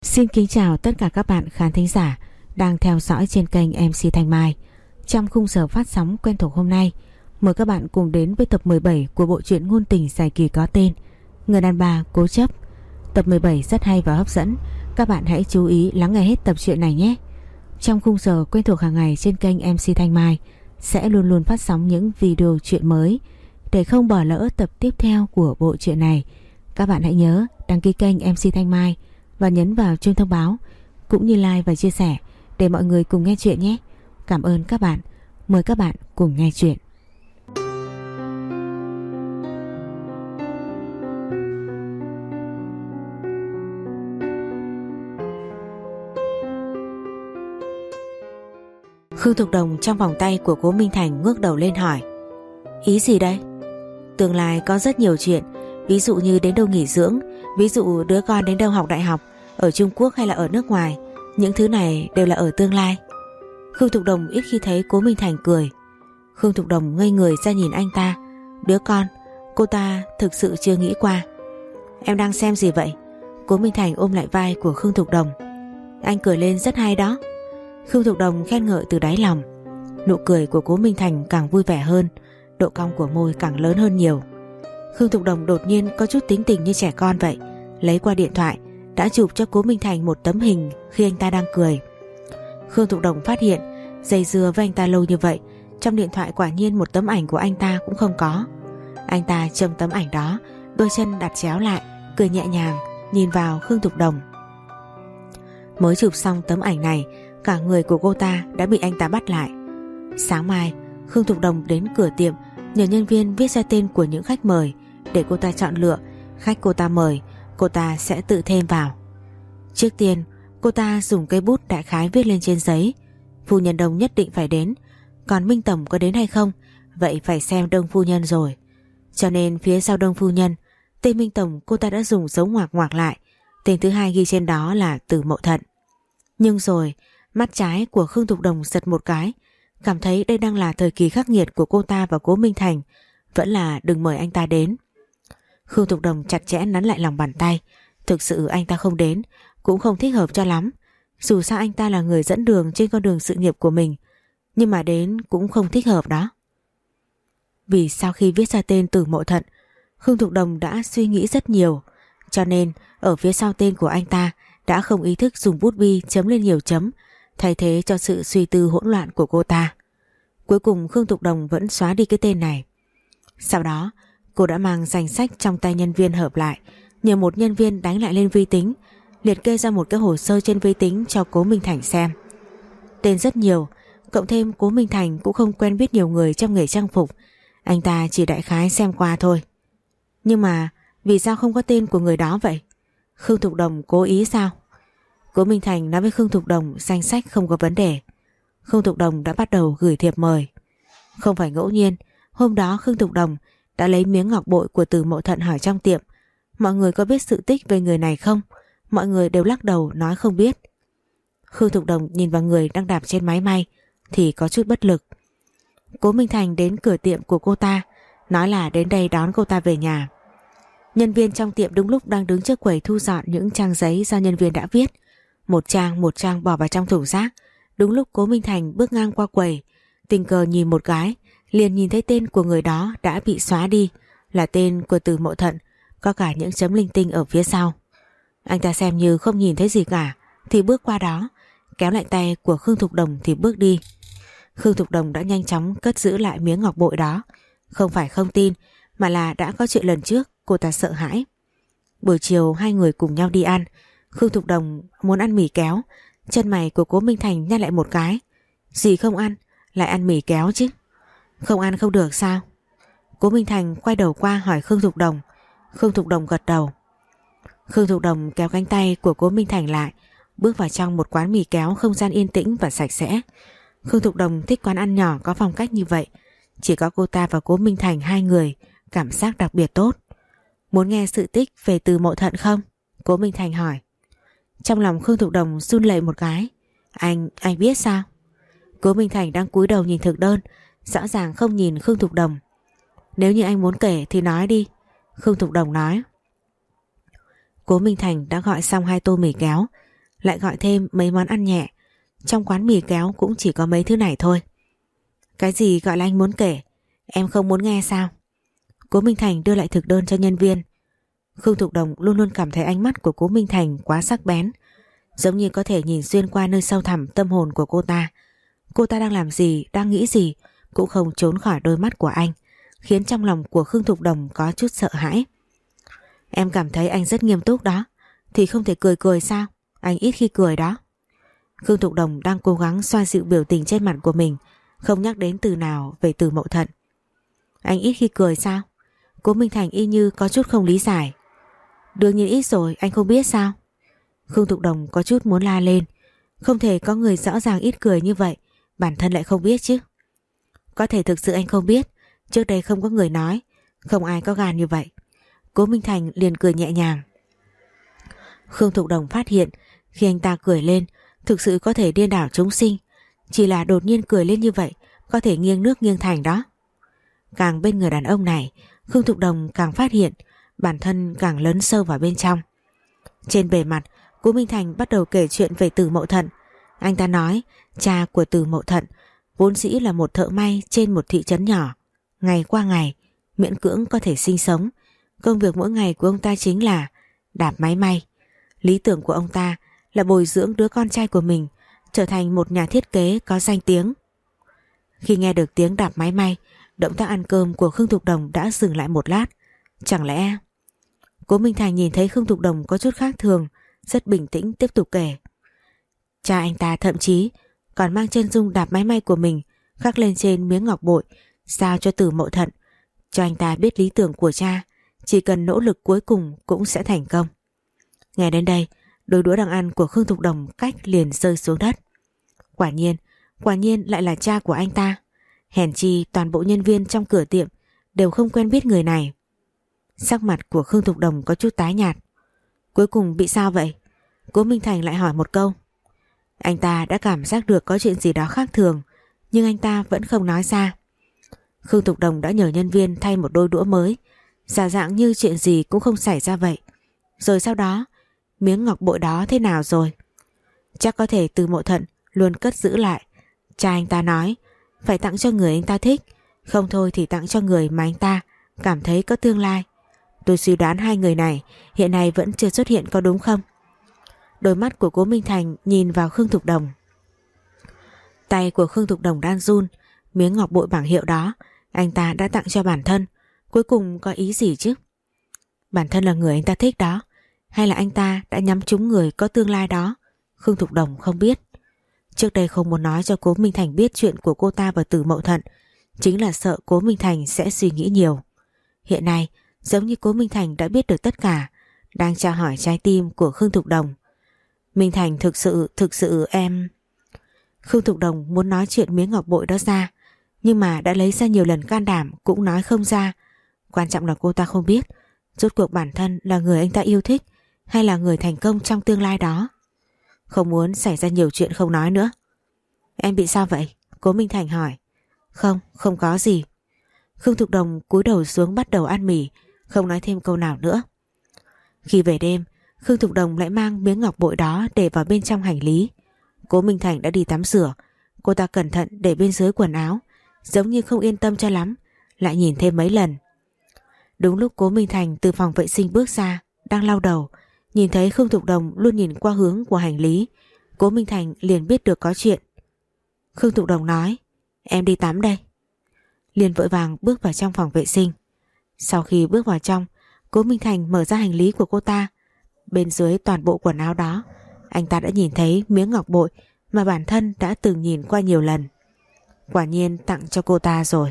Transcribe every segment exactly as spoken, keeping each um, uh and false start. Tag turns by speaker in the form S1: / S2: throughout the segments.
S1: Xin kính chào tất cả các bạn khán thính giả đang theo dõi trên kênh em xê Thanh Mai. Trong khung giờ phát sóng quen thuộc hôm nay, mời các bạn cùng đến với tập mười bảy của bộ truyện ngôn tình dài kỳ có tên Người đàn bà cố chấp. Tập mười bảy rất hay và hấp dẫn, các bạn hãy chú ý lắng nghe hết tập truyện này nhé. Trong khung giờ quen thuộc hàng ngày trên kênh em xê Thanh Mai sẽ luôn luôn phát sóng những video truyện mới. Để không bỏ lỡ tập tiếp theo của bộ truyện này, các bạn hãy nhớ đăng ký kênh em xê Thanh Mai và nhấn vào chuông thông báo, cũng như like và chia sẻ để mọi người cùng nghe chuyện nhé. Cảm ơn các bạn. Mời các bạn cùng nghe chuyện. Khương Thục Đồng trong vòng tay của Cố Minh Thành ngước đầu lên hỏi: Ý gì đây? Tương lai có rất nhiều chuyện, ví dụ như đến đâu nghỉ dưỡng, ví dụ đứa con đến đâu học đại học, ở Trung Quốc hay là ở nước ngoài. Những thứ này đều là ở tương lai. Khương Thục Đồng ít khi thấy Cố Minh Thành cười. Khương Thục Đồng ngây người ra nhìn anh ta. Đứa con, cô ta thực sự chưa nghĩ qua. Em đang xem gì vậy? Cố Minh Thành ôm lại vai của Khương Thục Đồng. Anh cười lên rất hay đó. Khương Thục Đồng khen ngợi từ đáy lòng. Nụ cười của Cố Minh Thành càng vui vẻ hơn, độ cong của môi càng lớn hơn nhiều. Khương Thục Đồng đột nhiên có chút tính tình như trẻ con vậy, lấy qua điện thoại đã chụp cho Cố Minh Thành một tấm hình khi anh ta đang cười. Khương Thục Đồng phát hiện dây dưa với anh ta lâu như vậy, trong điện thoại quả nhiên một tấm ảnh của anh ta cũng không có. Anh ta châm tấm ảnh đó, đôi chân đặt chéo lại, cười nhẹ nhàng nhìn vào Khương Thục Đồng. Mới chụp xong tấm ảnh này, cả người của cô ta đã bị anh ta bắt lại. Sáng mai Khương Thục Đồng đến cửa tiệm nhờ nhân viên viết ra tên của những khách mời để cô ta chọn lựa. Khách cô ta mời, cô ta sẽ tự thêm vào. Trước tiên cô ta dùng cây bút đại khái viết lên trên giấy: Phu nhân Đông nhất định phải đến, còn Minh Tổng có đến hay không, vậy phải xem Đông phu nhân rồi. Cho nên phía sau Đông phu nhân, tên Minh Tổng cô ta đã dùng dấu ngoặc ngoạc lại. Tên thứ hai ghi trên đó là Từ Mậu Thận. Nhưng rồi mắt trái của Khương Thục Đồng giật một cái, cảm thấy đây đang là thời kỳ khắc nghiệt của cô ta và Cố Minh Thành, vẫn là đừng mời anh ta đến. Khương Thục Đồng chặt chẽ nắn lại lòng bàn tay. Thực sự anh ta không đến cũng không thích hợp cho lắm. Dù sao anh ta là người dẫn đường trên con đường sự nghiệp của mình, nhưng mà đến cũng không thích hợp đó. Vì sau khi viết ra tên Từ Mậu Thận, Khương Thục Đồng đã suy nghĩ rất nhiều, cho nên ở phía sau tên của anh ta đã không ý thức dùng bút bi chấm lên nhiều chấm, thay thế cho sự suy tư hỗn loạn của cô ta. Cuối cùng Khương Thục Đồng vẫn xóa đi cái tên này. Sau đó cô đã mang danh sách trong tay nhân viên hợp lại, nhờ một nhân viên đánh lại lên vi tính, liệt kê ra một cái hồ sơ trên vi tính cho Cố Minh Thành xem. Tên rất nhiều, cộng thêm Cố Minh Thành cũng không quen biết nhiều người trong nghề trang phục, anh ta chỉ đại khái xem qua thôi. Nhưng mà vì sao không có tên của người đó vậy? Khương Thục Đồng cố ý sao? Cố Minh Thành nói với Khương Thục Đồng danh sách không có vấn đề. Khương Thục Đồng đã bắt đầu gửi thiệp mời. Không phải ngẫu nhiên, hôm đó Khương Thục Đồng đã lấy miếng ngọc bội của Từ Mậu Thận hỏi trong tiệm: Mọi người có biết sự tích về người này không? Mọi người đều lắc đầu nói không biết. Khương Thục Đồng nhìn vào người đang đạp trên máy may thì có chút bất lực. Cố Minh Thành đến cửa tiệm của cô ta, nói là đến đây đón cô ta về nhà. Nhân viên trong tiệm đúng lúc đang đứng trước quầy thu dọn những trang giấy do nhân viên đã viết, một trang một trang bỏ vào trong thùng rác. Đúng lúc Cố Minh Thành bước ngang qua quầy, tình cờ nhìn một cái, liền nhìn thấy tên của người đó đã bị xóa đi, là tên của Từ Mậu Thận, có cả những chấm linh tinh ở phía sau. Anh ta xem như không nhìn thấy gì cả, thì bước qua đó, kéo lại tay của Khương Thục Đồng thì bước đi. Khương Thục Đồng đã nhanh chóng cất giữ lại miếng ngọc bội đó. Không phải không tin, mà là đã có chuyện lần trước cô ta sợ hãi. Buổi chiều hai người cùng nhau đi ăn. Khương Thục Đồng muốn ăn mì kéo, chân mày của Cố Minh Thành nhăn lại một cái. Gì không ăn, lại ăn mì kéo chứ? Không ăn không được sao? Cố Minh Thành quay đầu qua hỏi Khương Thục Đồng. Khương Thục Đồng gật đầu. Khương Thục Đồng kéo cánh tay của Cố Minh Thành lại, bước vào trong một quán mì kéo không gian yên tĩnh và sạch sẽ. Khương Thục Đồng thích quán ăn nhỏ có phong cách như vậy, chỉ có cô ta và Cố Minh Thành hai người, cảm giác đặc biệt tốt. Muốn nghe sự tích về Từ Mậu Thận không? Cố Minh Thành hỏi. Trong lòng Khương Thục Đồng run lẩy một cái. Anh, anh biết sao? Cố Minh Thành đang cúi đầu nhìn thực đơn, rõ ràng không nhìn Khương Thục Đồng. Nếu như anh muốn kể thì nói đi, Khương Thục Đồng nói. Cố Minh Thành đã gọi xong hai tô mì kéo, lại gọi thêm mấy món ăn nhẹ. Trong quán mì kéo cũng chỉ có mấy thứ này thôi. Cái gì gọi là anh muốn kể? Em không muốn nghe sao? Cố Minh Thành đưa lại thực đơn cho nhân viên. Khương Thục Đồng luôn luôn cảm thấy ánh mắt của Cố Minh Thành quá sắc bén, giống như có thể nhìn xuyên qua nơi sâu thẳm tâm hồn của cô ta. Cô ta đang làm gì, đang nghĩ gì cũng không trốn khỏi đôi mắt của anh, khiến trong lòng của Khương Thục Đồng có chút sợ hãi. Em cảm thấy anh rất nghiêm túc đó, thì không thể cười cười sao? Anh ít khi cười đó. Khương Thục Đồng đang cố gắng xoa dịu biểu tình trên mặt của mình, không nhắc đến từ nào về Từ Mậu Thận. Anh ít khi cười sao? Cố Minh Thành y như có chút không lý giải. Đương nhiên ít rồi, anh không biết sao? Khương Thục Đồng có chút muốn la lên. Không thể có người rõ ràng ít cười như vậy, bản thân lại không biết chứ. Có thể thực sự anh không biết, trước đây không có người nói, không ai có gan như vậy. Cố Minh Thành liền cười nhẹ nhàng. Khương Thục Đồng phát hiện khi anh ta cười lên thực sự có thể điên đảo chúng sinh. Chỉ là đột nhiên cười lên như vậy có thể nghiêng nước nghiêng thành đó. Càng bên người đàn ông này, Khương Thục Đồng càng phát hiện bản thân càng lớn sâu vào bên trong. Trên bề mặt, Cố Minh Thành bắt đầu kể chuyện về Từ Mậu Thận. Anh ta nói cha của Từ Mậu Thận vốn dĩ là một thợ may trên một thị trấn nhỏ. Ngày qua ngày miễn cưỡng có thể sinh sống. Công việc mỗi ngày của ông ta chính là đạp máy may. Lý tưởng của ông ta là bồi dưỡng đứa con trai của mình trở thành một nhà thiết kế có danh tiếng. Khi nghe được tiếng đạp máy may, động tác ăn cơm của Khương Thục Đồng đã dừng lại một lát. Chẳng lẽ... Cố Minh Thành nhìn thấy Khương Thục Đồng có chút khác thường, rất bình tĩnh tiếp tục kể. Cha anh ta thậm chí còn mang chân dung đạp máy may của mình khắc lên trên miếng ngọc bội giao cho Từ Mậu Thận, cho anh ta biết lý tưởng của cha chỉ cần nỗ lực cuối cùng cũng sẽ thành công. Nghe đến đây, đôi đũa đang ăn của Khương Thục Đồng cách liền rơi xuống đất. Quả nhiên, quả nhiên lại là cha của anh ta. Hèn chi toàn bộ nhân viên trong cửa tiệm đều không quen biết người này. Sắc mặt của Khương Thục Đồng có chút tái nhạt. Cuối cùng bị sao vậy? Cố Minh Thành lại hỏi một câu. Anh ta đã cảm giác được có chuyện gì đó khác thường, nhưng anh ta vẫn không nói ra. Khương Thục Đồng đã nhờ nhân viên thay một đôi đũa mới, giả dạng như chuyện gì cũng không xảy ra vậy. Rồi sau đó, miếng ngọc bội đó thế nào rồi? Chắc có thể Từ Mậu Thận luôn cất giữ lại. Cha anh ta nói phải tặng cho người anh ta thích, không thôi thì tặng cho người mà anh ta cảm thấy có tương lai. Tôi suy đoán hai người này hiện nay vẫn chưa xuất hiện, có đúng không? Đôi mắt của Cố Minh Thành nhìn vào Khương Thục Đồng. Tay của Khương Thục Đồng đang run. Miếng ngọc bội bảng hiệu đó anh ta đã tặng cho bản thân, cuối cùng có ý gì chứ? Bản thân là người anh ta thích đó, hay là anh ta đã nhắm trúng người có tương lai đó? Khương Thục Đồng không biết. Trước đây không muốn nói cho Cố Minh Thành biết chuyện của cô ta và Từ Mậu Thận, chính là sợ Cố Minh Thành sẽ suy nghĩ nhiều. Hiện nay giống như Cố Minh Thành đã biết được tất cả, đang tra hỏi trái tim của Khương Thục Đồng. Minh Thành thực sự, thực sự em... Khương Thục Đồng muốn nói chuyện miếng ngọc bội đó ra, nhưng mà đã lấy ra nhiều lần can đảm cũng nói không ra. Quan trọng là cô ta không biết rốt cuộc bản thân là người anh ta yêu thích hay là người thành công trong tương lai đó. Không muốn xảy ra nhiều chuyện không nói nữa. Em bị sao vậy? Cố Minh Thành hỏi. Không, không có gì. Khương Thục Đồng cúi đầu xuống bắt đầu ăn mì, không nói thêm câu nào nữa. Khi về đêm, Khương Thục Đồng lại mang miếng ngọc bội đó để vào bên trong hành lý. Cố Minh Thành đã đi tắm rửa, cô ta cẩn thận để bên dưới quần áo, giống như không yên tâm cho lắm, lại nhìn thêm mấy lần. Đúng lúc Cố Minh Thành từ phòng vệ sinh bước ra, đang lau đầu, nhìn thấy Khương Thục Đồng luôn nhìn qua hướng của hành lý, Cố Minh Thành liền biết được có chuyện. Khương Thục Đồng nói, em đi tắm đây. Liền vội vàng bước vào trong phòng vệ sinh. Sau khi bước vào trong, Cố Minh Thành mở ra hành lý của cô ta. Bên dưới toàn bộ quần áo đó, anh ta đã nhìn thấy miếng ngọc bội mà bản thân đã từng nhìn qua nhiều lần. Quả nhiên tặng cho cô ta rồi.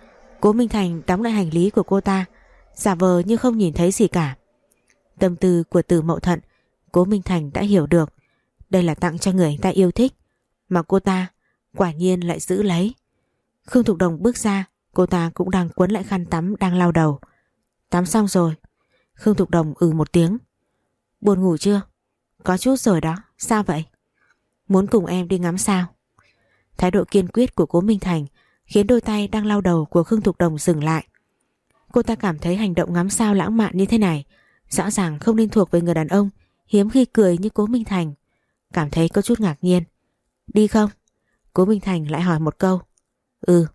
S1: Cố Minh Thành đóng lại hành lý của cô ta, giả vờ như không nhìn thấy gì cả. Tâm tư của Từ Mậu Thận, Cố Minh Thành đã hiểu được. Đây là tặng cho người anh ta yêu thích, mà cô ta quả nhiên lại giữ lấy. Khương Thục Đồng bước ra, cô ta cũng đang quấn lại khăn tắm đang lau đầu. Tắm xong rồi. Khương Thục Đồng ừ một tiếng. Buồn ngủ chưa? Có chút rồi đó, sao vậy? Muốn cùng em đi ngắm sao? Thái độ kiên quyết của Cố Minh Thành khiến đôi tay đang lau đầu của Khương Thục Đồng dừng lại. Cô ta cảm thấy hành động ngắm sao lãng mạn như thế này rõ ràng không nên thuộc về người đàn ông hiếm khi cười như Cố Minh Thành. cảm thấy có chút ngạc nhiên. Đi không? Cố Minh Thành lại hỏi một câu. Ừ.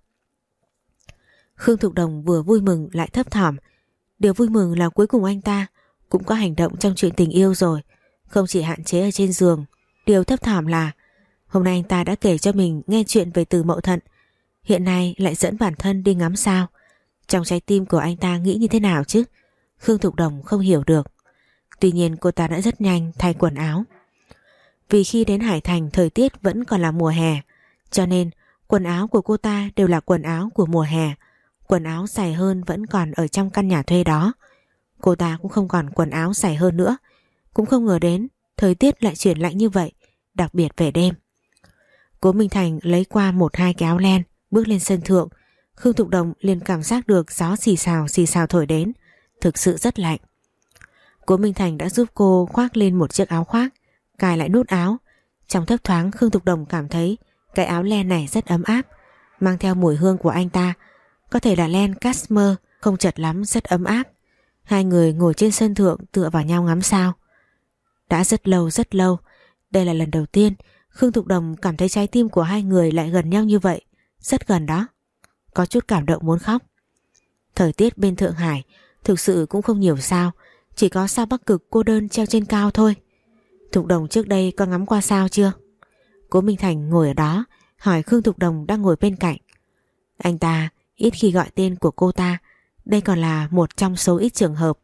S1: Khương Thục Đồng vừa vui mừng lại thấp thỏm. Điều vui mừng là cuối cùng anh ta cũng có hành động trong chuyện tình yêu rồi, không chỉ hạn chế ở trên giường. Điều thấp thỏm là hôm nay anh ta đã kể cho mình nghe chuyện về Từ Mậu Thận, hiện nay lại dẫn bản thân đi ngắm sao. Trong trái tim của anh ta nghĩ như thế nào chứ? Khương Thục Đồng không hiểu được. Tuy nhiên cô ta đã rất nhanh thay quần áo. Vì khi đến Hải Thành thời tiết vẫn còn là mùa hè, cho nên quần áo của cô ta đều là quần áo của mùa hè. Quần áo dày hơn vẫn còn ở trong căn nhà thuê đó. Cô ta cũng không còn quần áo dày hơn nữa. Cũng không ngờ đến thời tiết lại chuyển lạnh như vậy, đặc biệt về đêm. Cố Minh Thành lấy qua một hai cái áo len, bước lên sân thượng. Khương Thục Đồng liền cảm giác được gió xì xào xì xào thổi đến, thực sự rất lạnh. Cố Minh Thành đã giúp cô khoác lên một chiếc áo khoác, cài lại nút áo. Trong thấp thoáng Khương Thục Đồng cảm thấy cái áo len này rất ấm áp, mang theo mùi hương của anh ta. Có thể là len cashmere, không chật lắm, rất ấm áp. Hai người ngồi trên sân thượng tựa vào nhau ngắm sao. Đã rất lâu rất lâu, đây là lần đầu tiên Khương Thục Đồng cảm thấy trái tim của hai người lại gần nhau như vậy. Rất gần đó. Có chút cảm động muốn khóc. Thời tiết bên Thượng Hải thực sự cũng không nhiều sao, chỉ có sao Bắc Cực cô đơn treo trên cao thôi. Thục Đồng trước đây có ngắm qua sao chưa? Cố Minh Thành ngồi ở đó hỏi Khương Thục Đồng đang ngồi bên cạnh. Anh ta ít khi gọi tên của cô ta, đây còn là một trong số ít trường hợp.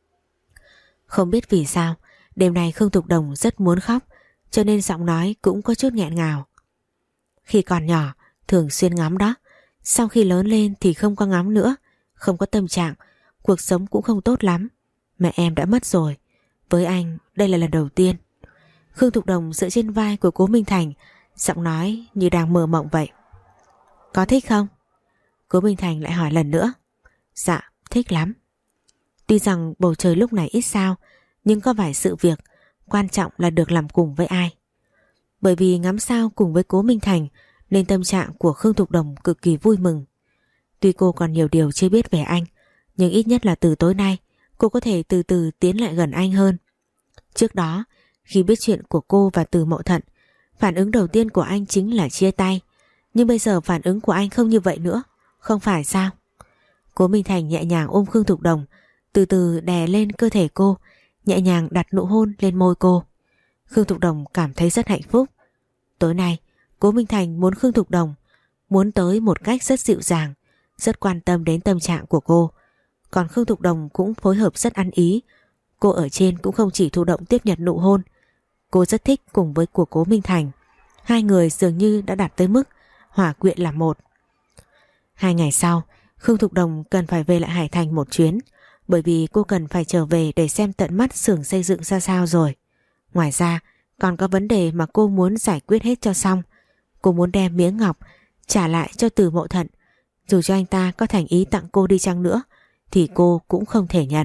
S1: Không biết vì sao đêm nay Khương Thục Đồng rất muốn khóc, cho nên giọng nói cũng có chút nghẹn ngào. Khi còn nhỏ thường xuyên ngắm đó, sau khi lớn lên thì không có ngắm nữa, không có tâm trạng, cuộc sống cũng không tốt lắm. Mẹ em đã mất rồi, với anh đây là lần đầu tiên. Khương Thục Đồng dựa trên vai của Cố Minh Thành, giọng nói như đang mơ mộng vậy. Có thích không? Cố Minh Thành lại hỏi lần nữa. Dạ, thích lắm. Tuy rằng bầu trời lúc này ít sao, nhưng có vài sự việc quan trọng là được làm cùng với ai. Bởi vì ngắm sao cùng với Cố Minh Thành nên tâm trạng của Khương Thục Đồng cực kỳ vui mừng. Tuy cô còn nhiều điều chưa biết về anh, nhưng ít nhất là từ tối nay cô có thể từ từ tiến lại gần anh hơn. Trước đó, khi biết chuyện của cô và Từ Mậu Thận, phản ứng đầu tiên của anh chính là chia tay. Nhưng bây giờ phản ứng của anh không như vậy nữa, không phải sao? Cố Minh Thành nhẹ nhàng ôm Khương Thục Đồng, từ từ đè lên cơ thể cô, nhẹ nhàng đặt nụ hôn lên môi cô. Khương Thục Đồng cảm thấy rất hạnh phúc. Tối nay, Cố Minh Thành muốn Khương Thục Đồng muốn tới một cách rất dịu dàng, rất quan tâm đến tâm trạng của cô. Còn Khương Thục Đồng cũng phối hợp rất ăn ý. Cô ở trên cũng không chỉ thụ động tiếp nhận nụ hôn, cô rất thích cùng với của Cố Minh Thành. Hai người dường như đã đạt tới mức hòa quyện là một. Hai ngày sau, Khương Thục Đồng cần phải về lại Hải Thành một chuyến, bởi vì cô cần phải trở về để xem tận mắt xưởng xây dựng ra sao rồi. Ngoài ra, còn có vấn đề mà cô muốn giải quyết hết cho xong. Cô muốn đem miếng ngọc trả lại cho Từ Mậu Thận. Dù cho anh ta có thành ý tặng cô đi chăng nữa thì cô cũng không thể nhận.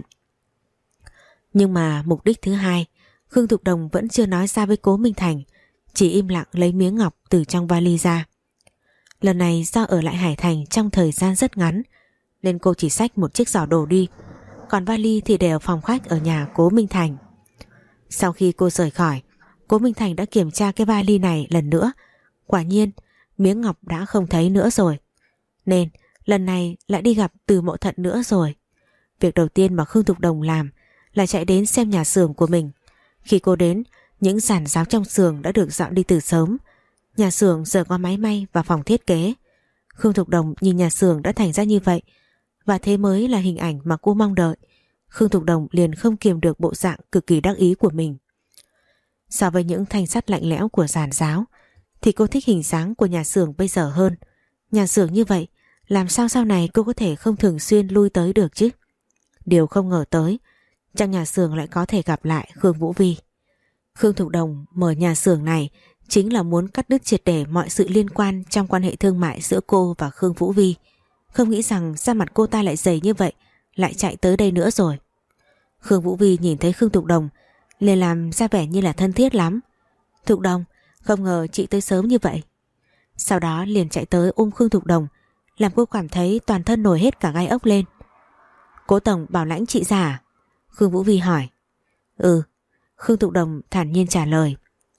S1: Nhưng mà mục đích thứ hai, Khương Thục Đồng vẫn chưa nói ra với Cố Minh Thành, chỉ im lặng lấy miếng ngọc từ trong vali ra. Lần này do ở lại Hải Thành trong thời gian rất ngắn nên cô chỉ xách một chiếc giỏ đồ đi, còn vali thì để ở phòng khách ở nhà Cố Minh Thành. Sau khi cô rời khỏi, Cố Minh Thành đã kiểm tra cái vali này lần nữa. Quả nhiên miếng ngọc đã không thấy nữa rồi, nên lần này lại đi gặp Từ Mậu Thận nữa rồi. Việc đầu tiên mà Khương Thục Đồng làm là chạy đến xem nhà xưởng của mình. Khi cô đến, những giàn giáo trong xưởng đã được dọn đi từ sớm. Nhà xưởng giờ có máy may và phòng thiết kế. Khương Thục Đồng nhìn nhà xưởng đã thành ra như vậy, và thế mới là hình ảnh mà cô mong đợi. Khương Thục Đồng liền không kiềm được bộ dạng cực kỳ đắc ý của mình. So với những thanh sắt lạnh lẽo của giàn giáo thì cô thích hình dáng của nhà xưởng bây giờ hơn. Nhà xưởng như vậy, làm sao sau này cô có thể không thường xuyên lui tới được chứ? Điều không ngờ tới, trong nhà xưởng lại có thể gặp lại Khương Vũ Vi. Khương Thục Đồng mở nhà xưởng này chính là muốn cắt đứt triệt để mọi sự liên quan trong quan hệ thương mại giữa cô và Khương Vũ Vi. Không nghĩ rằng da mặt cô ta lại dày như vậy, lại chạy tới đây nữa rồi. Khương Vũ Vi nhìn thấy Khương Thục Đồng liền làm ra vẻ như là thân thiết lắm. Thục Đồng, không ngờ chị tới sớm như vậy. Sau đó liền chạy tới ôm Khương Thục Đồng, làm cô cảm thấy toàn thân nổi hết cả gai ốc lên. Cố tổng bảo lãnh chị ra à? Khương Vũ Vi hỏi. Ừ, Khương Thục Đồng thản nhiên trả lời.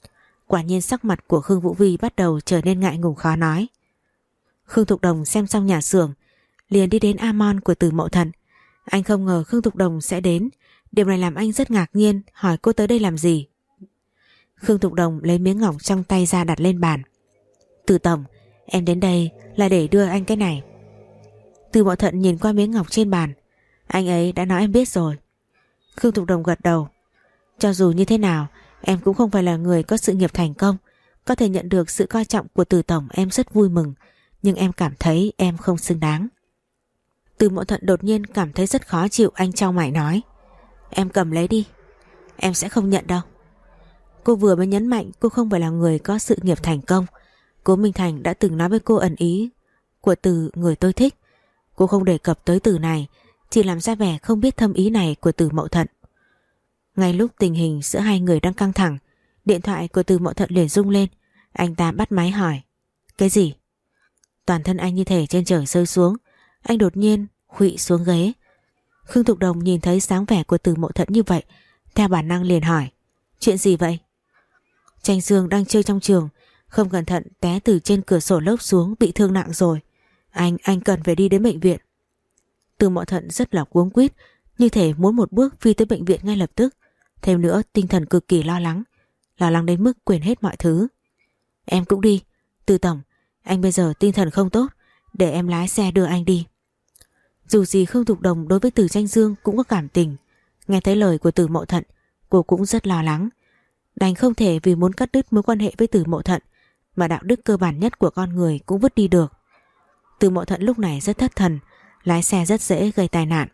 S1: Quả nhiên sắc mặt của Khương Vũ Vi bắt đầu trở nên ngại ngùng khó nói. Khương Thục Đồng xem xong nhà xưởng liền đi đến Amon của Từ Mậu Thận. Anh không ngờ Khương Thục Đồng sẽ đến. Điều này làm anh rất ngạc nhiên, hỏi cô tới đây làm gì. Khương Thục Đồng lấy miếng ngọc trong tay ra đặt lên bàn. Từ tổng, em đến đây là để đưa anh cái này. Từ Mậu Thận nhìn qua miếng ngọc trên bàn. Anh ấy đã nói em biết rồi. Khương Thục Đồng gật đầu. Cho dù như thế nào, em cũng không phải là người có sự nghiệp thành công. Có thể nhận được sự coi trọng của Từ tổng em rất vui mừng, nhưng em cảm thấy em không xứng đáng. Từ Mậu Thận đột nhiên cảm thấy rất khó chịu. Anh chau mày nói, em cầm lấy đi. Em sẽ không nhận đâu. Cô vừa mới nhấn mạnh cô không phải là người có sự nghiệp thành công. Cố Minh Thành đã từng nói với cô ẩn ý của từ người tôi thích. Cô không đề cập tới từ này, chỉ làm ra vẻ không biết thâm ý này của Từ Mậu Thận. Ngay lúc tình hình giữa hai người đang căng thẳng, điện thoại của Từ Mậu Thận liền rung lên. Anh ta bắt máy hỏi, cái gì? Toàn thân anh như thể trên trời rơi xuống. Anh đột nhiên khuỵu xuống ghế. Khương Thục Đồng nhìn thấy dáng vẻ của Từ Mậu Thận như vậy, theo bản năng liền hỏi, chuyện gì vậy? Tranh Dương đang chơi trong trường, không cẩn thận té từ trên cửa sổ lốp xuống, bị thương nặng rồi. Anh, anh cần phải đi đến bệnh viện. Từ Mậu Thận rất là cuống quýt, như thể muốn một bước phi tới bệnh viện ngay lập tức. Thêm nữa tinh thần cực kỳ lo lắng, lo lắng đến mức quên hết mọi thứ. Em cũng đi. Từ tổng, anh bây giờ tinh thần không tốt, để em lái xe đưa anh đi. Dù gì Khương Thục Đồng đối với Từ Tranh Dương cũng có cảm tình. Nghe thấy lời của Từ Mậu Thận, cô cũng rất lo lắng. Đành không thể vì muốn cắt đứt mối quan hệ với Từ Mậu Thận mà đạo đức cơ bản nhất của con người cũng vứt đi được. Từ Mậu Thận lúc này rất thất thần, lái xe rất dễ gây tai nạn.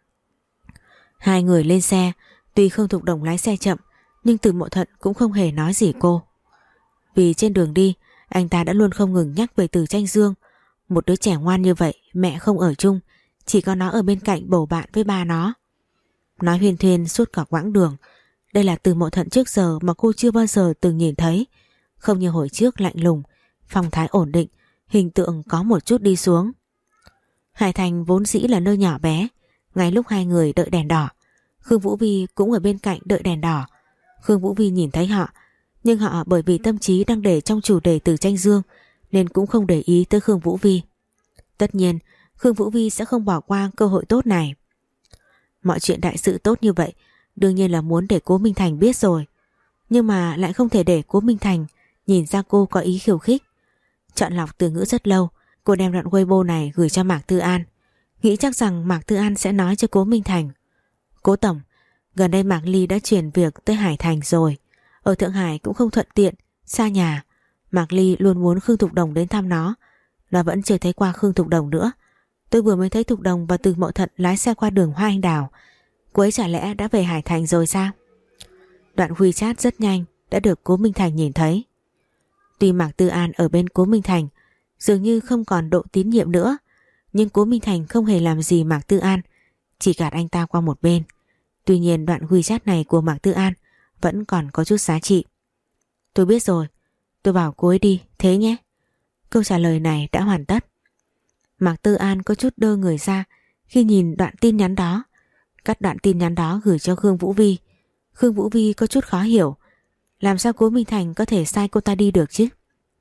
S1: Hai người lên xe, tuy Khương Thục Đồng lái xe chậm, nhưng Từ Mậu Thận cũng không hề nói gì cô. Vì trên đường đi, anh ta đã luôn không ngừng nhắc về Từ Tranh Dương. Một đứa trẻ ngoan như vậy, mẹ không ở chung, chỉ có nó ở bên cạnh bầu bạn với ba nó. Nói huyên thuyên suốt cả quãng đường. Đây là Từ Mậu Thận trước giờ mà cô chưa bao giờ từng nhìn thấy. Không như hồi trước lạnh lùng, phong thái ổn định, hình tượng có một chút đi xuống. Hải Thành vốn dĩ là nơi nhỏ bé. Ngay lúc hai người đợi đèn đỏ, Khương Vũ Vi cũng ở bên cạnh đợi đèn đỏ. Khương Vũ Vi nhìn thấy họ, nhưng họ bởi vì tâm trí đang để trong chủ đề Từ Tranh Dương nên cũng không để ý tới Khương Vũ Vi. Tất nhiên Khương Vũ Vi sẽ không bỏ qua cơ hội tốt này. Mọi chuyện đại sự tốt như vậy đương nhiên là muốn để Cố Minh Thành biết rồi, nhưng mà lại không thể để Cố Minh Thành nhìn ra cô có ý khiêu khích. Chọn lọc từ ngữ rất lâu, cô đem đoạn Weibo này gửi cho Mạc Tư An, nghĩ chắc rằng Mạc Tư An sẽ nói cho Cố Minh Thành. Cố tổng, gần đây Mạc Ly đã chuyển việc tới Hải Thành rồi. Ở Thượng Hải cũng không thuận tiện, xa nhà. Mạc Ly luôn muốn Khương Thục Đồng đến thăm nó. Nó vẫn chưa thấy qua Khương Thục Đồng nữa. Tôi vừa mới thấy Thục Đồng và Từ Mậu Thận lái xe qua đường Hoa Anh Đào. Cô ấy chả lẽ đã về Hải Thành rồi sao? Đoạn WeChat rất nhanh đã được Cố Minh Thành nhìn thấy. Tuy Mạc Tư An ở bên Cố Minh Thành dường như không còn độ tín nhiệm nữa, nhưng Cố Minh Thành không hề làm gì Mạc Tư An, chỉ gạt anh ta qua một bên. Tuy nhiên đoạn WeChat này của Mạc Tư An vẫn còn có chút giá trị. Tôi biết rồi, tôi bảo cô ấy đi, thế nhé. Câu trả lời này đã hoàn tất. Mạc Tư An có chút đơ người ra khi nhìn đoạn tin nhắn đó. Cắt đoạn tin nhắn đó gửi cho Khương Vũ Vi. Khương Vũ Vi có chút khó hiểu, làm sao Cố Minh Thành có thể sai cô ta đi được chứ?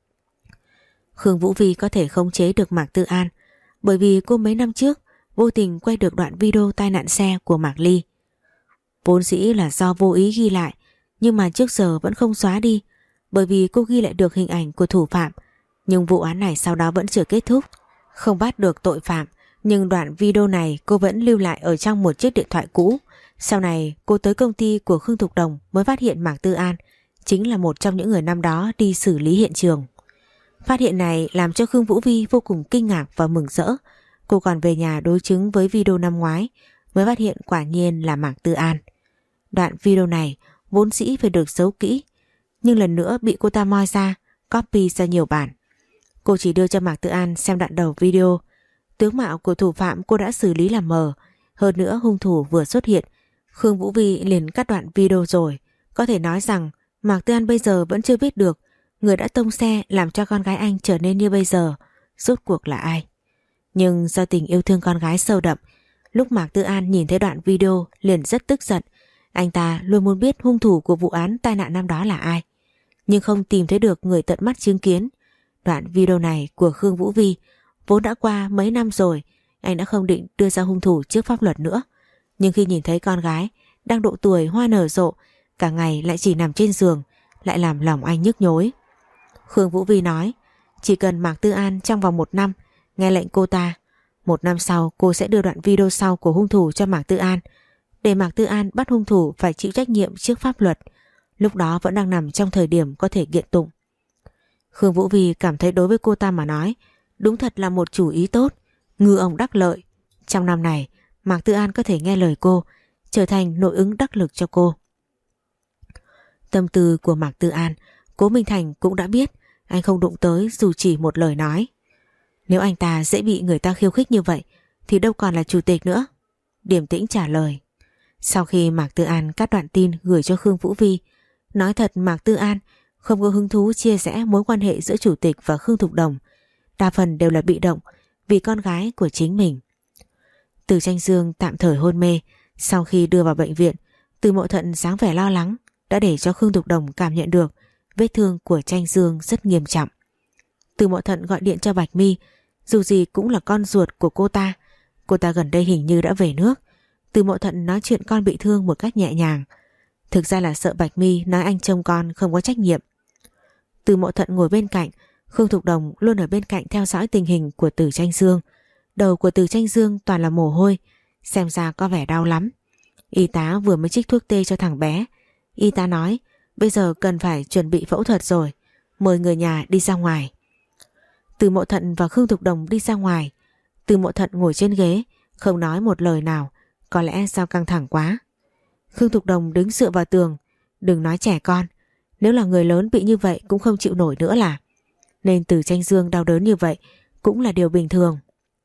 S1: Khương Vũ Vi có thể khống chế được Mạc Tư An bởi vì cô mấy năm trước vô tình quay được đoạn video tai nạn xe của Mạc Ly. Vốn dĩ là do vô ý ghi lại, nhưng mà trước giờ vẫn không xóa đi, bởi vì cô ghi lại được hình ảnh của thủ phạm. Nhưng vụ án này sau đó vẫn chưa kết thúc, không bắt được tội phạm, nhưng đoạn video này cô vẫn lưu lại ở trong một chiếc điện thoại cũ. Sau này cô tới công ty của Khương Thục Đồng mới phát hiện Mạc Tư An chính là một trong những người năm đó đi xử lý hiện trường. Phát hiện này làm cho Khương Vũ Vi vô cùng kinh ngạc và mừng rỡ. Cô còn về nhà đối chứng với video năm ngoái mới phát hiện quả nhiên là Mạc Tư An. Đoạn video này vốn dĩ phải được giấu kỹ, nhưng lần nữa bị cô ta moi ra, copy ra nhiều bản. Cô chỉ đưa cho Mạc Tư An xem đoạn đầu video. Tướng mạo của thủ phạm cô đã xử lý là mờ, hơn nữa hung thủ vừa xuất hiện, Khương Vũ Vi liền cắt đoạn video rồi. Có thể nói rằng Mạc Tư An bây giờ vẫn chưa biết được người đã tông xe làm cho con gái anh trở nên như bây giờ rốt cuộc là ai. Nhưng do tình yêu thương con gái sâu đậm, lúc Mạc Tư An nhìn thấy đoạn video liền rất tức giận. Anh ta luôn muốn biết hung thủ của vụ án tai nạn năm đó là ai. nhưng không tìm thấy được người tận mắt chứng kiến. Đoạn video này của Khương Vũ Vi vốn đã qua mấy năm rồi, anh đã không định đưa ra hung thủ trước pháp luật nữa. Nhưng khi nhìn thấy con gái đang độ tuổi hoa nở rộ, cả ngày lại chỉ nằm trên giường, lại làm lòng anh nhức nhối. Khương Vũ Vi nói chỉ cần Mạc Tư An trong vòng một năm nghe lệnh cô ta, một năm sau cô sẽ đưa đoạn video sau của hung thủ cho Mạc Tư An, để Mạc Tư An bắt hung thủ phải chịu trách nhiệm trước pháp luật. Lúc đó vẫn đang nằm trong thời điểm có thể kiện tụng. Khương Vũ Vi cảm thấy đối với cô ta mà nói, đúng thật là một chủ ý tốt, ngư ông đắc lợi. Trong năm này, Mạc Tư An có thể nghe lời cô, trở thành nội ứng đắc lực cho cô. Tâm tư của Mạc Tư An, Cố Minh Thành cũng đã biết, anh không đụng tới dù chỉ một lời nói. Nếu anh ta dễ bị người ta khiêu khích như vậy, thì đâu còn là chủ tịch nữa. Điềm tĩnh trả lời. Sau khi Mạc Tư An cắt đoạn tin gửi cho Khương Vũ Vi, nói thật Mạc Tư An không có hứng thú chia sẻ mối quan hệ giữa chủ tịch và Khương Thục Đồng, đa phần đều là bị động vì con gái của chính mình. Từ Tranh Dương tạm thời hôn mê, sau khi đưa vào bệnh viện, Từ Mộ Thận dáng vẻ lo lắng đã để cho Khương Thục Đồng cảm nhận được vết thương của Tranh Dương rất nghiêm trọng. Từ Mộ Thận gọi điện cho Bạch Mi, dù gì cũng là con ruột của cô ta, cô ta gần đây hình như đã về nước. Từ Mộ Thận nói chuyện con bị thương một cách nhẹ nhàng, thực ra là sợ Bạch Mi nói anh trông con không có trách nhiệm. Từ Mộ Thận ngồi bên cạnh, Khương Thục Đồng luôn ở bên cạnh theo dõi tình hình của Từ Tranh Dương. Đầu của Từ Tranh Dương toàn là mồ hôi, xem ra có vẻ đau lắm. Y tá vừa mới trích thuốc tê cho thằng bé. Y tá nói bây giờ cần phải chuẩn bị phẫu thuật rồi, mời người nhà đi ra ngoài. Từ Mộ Thận và Khương Thục Đồng đi ra ngoài. Từ Mộ Thận ngồi trên ghế, không nói một lời nào, có lẽ do căng thẳng quá. Khương Thục Đồng đứng dựa vào tường. Đừng nói trẻ con, nếu là người lớn bị như vậy cũng không chịu nổi nữa là. Nên Từ Tranh Dương đau đớn như vậy cũng là điều bình thường.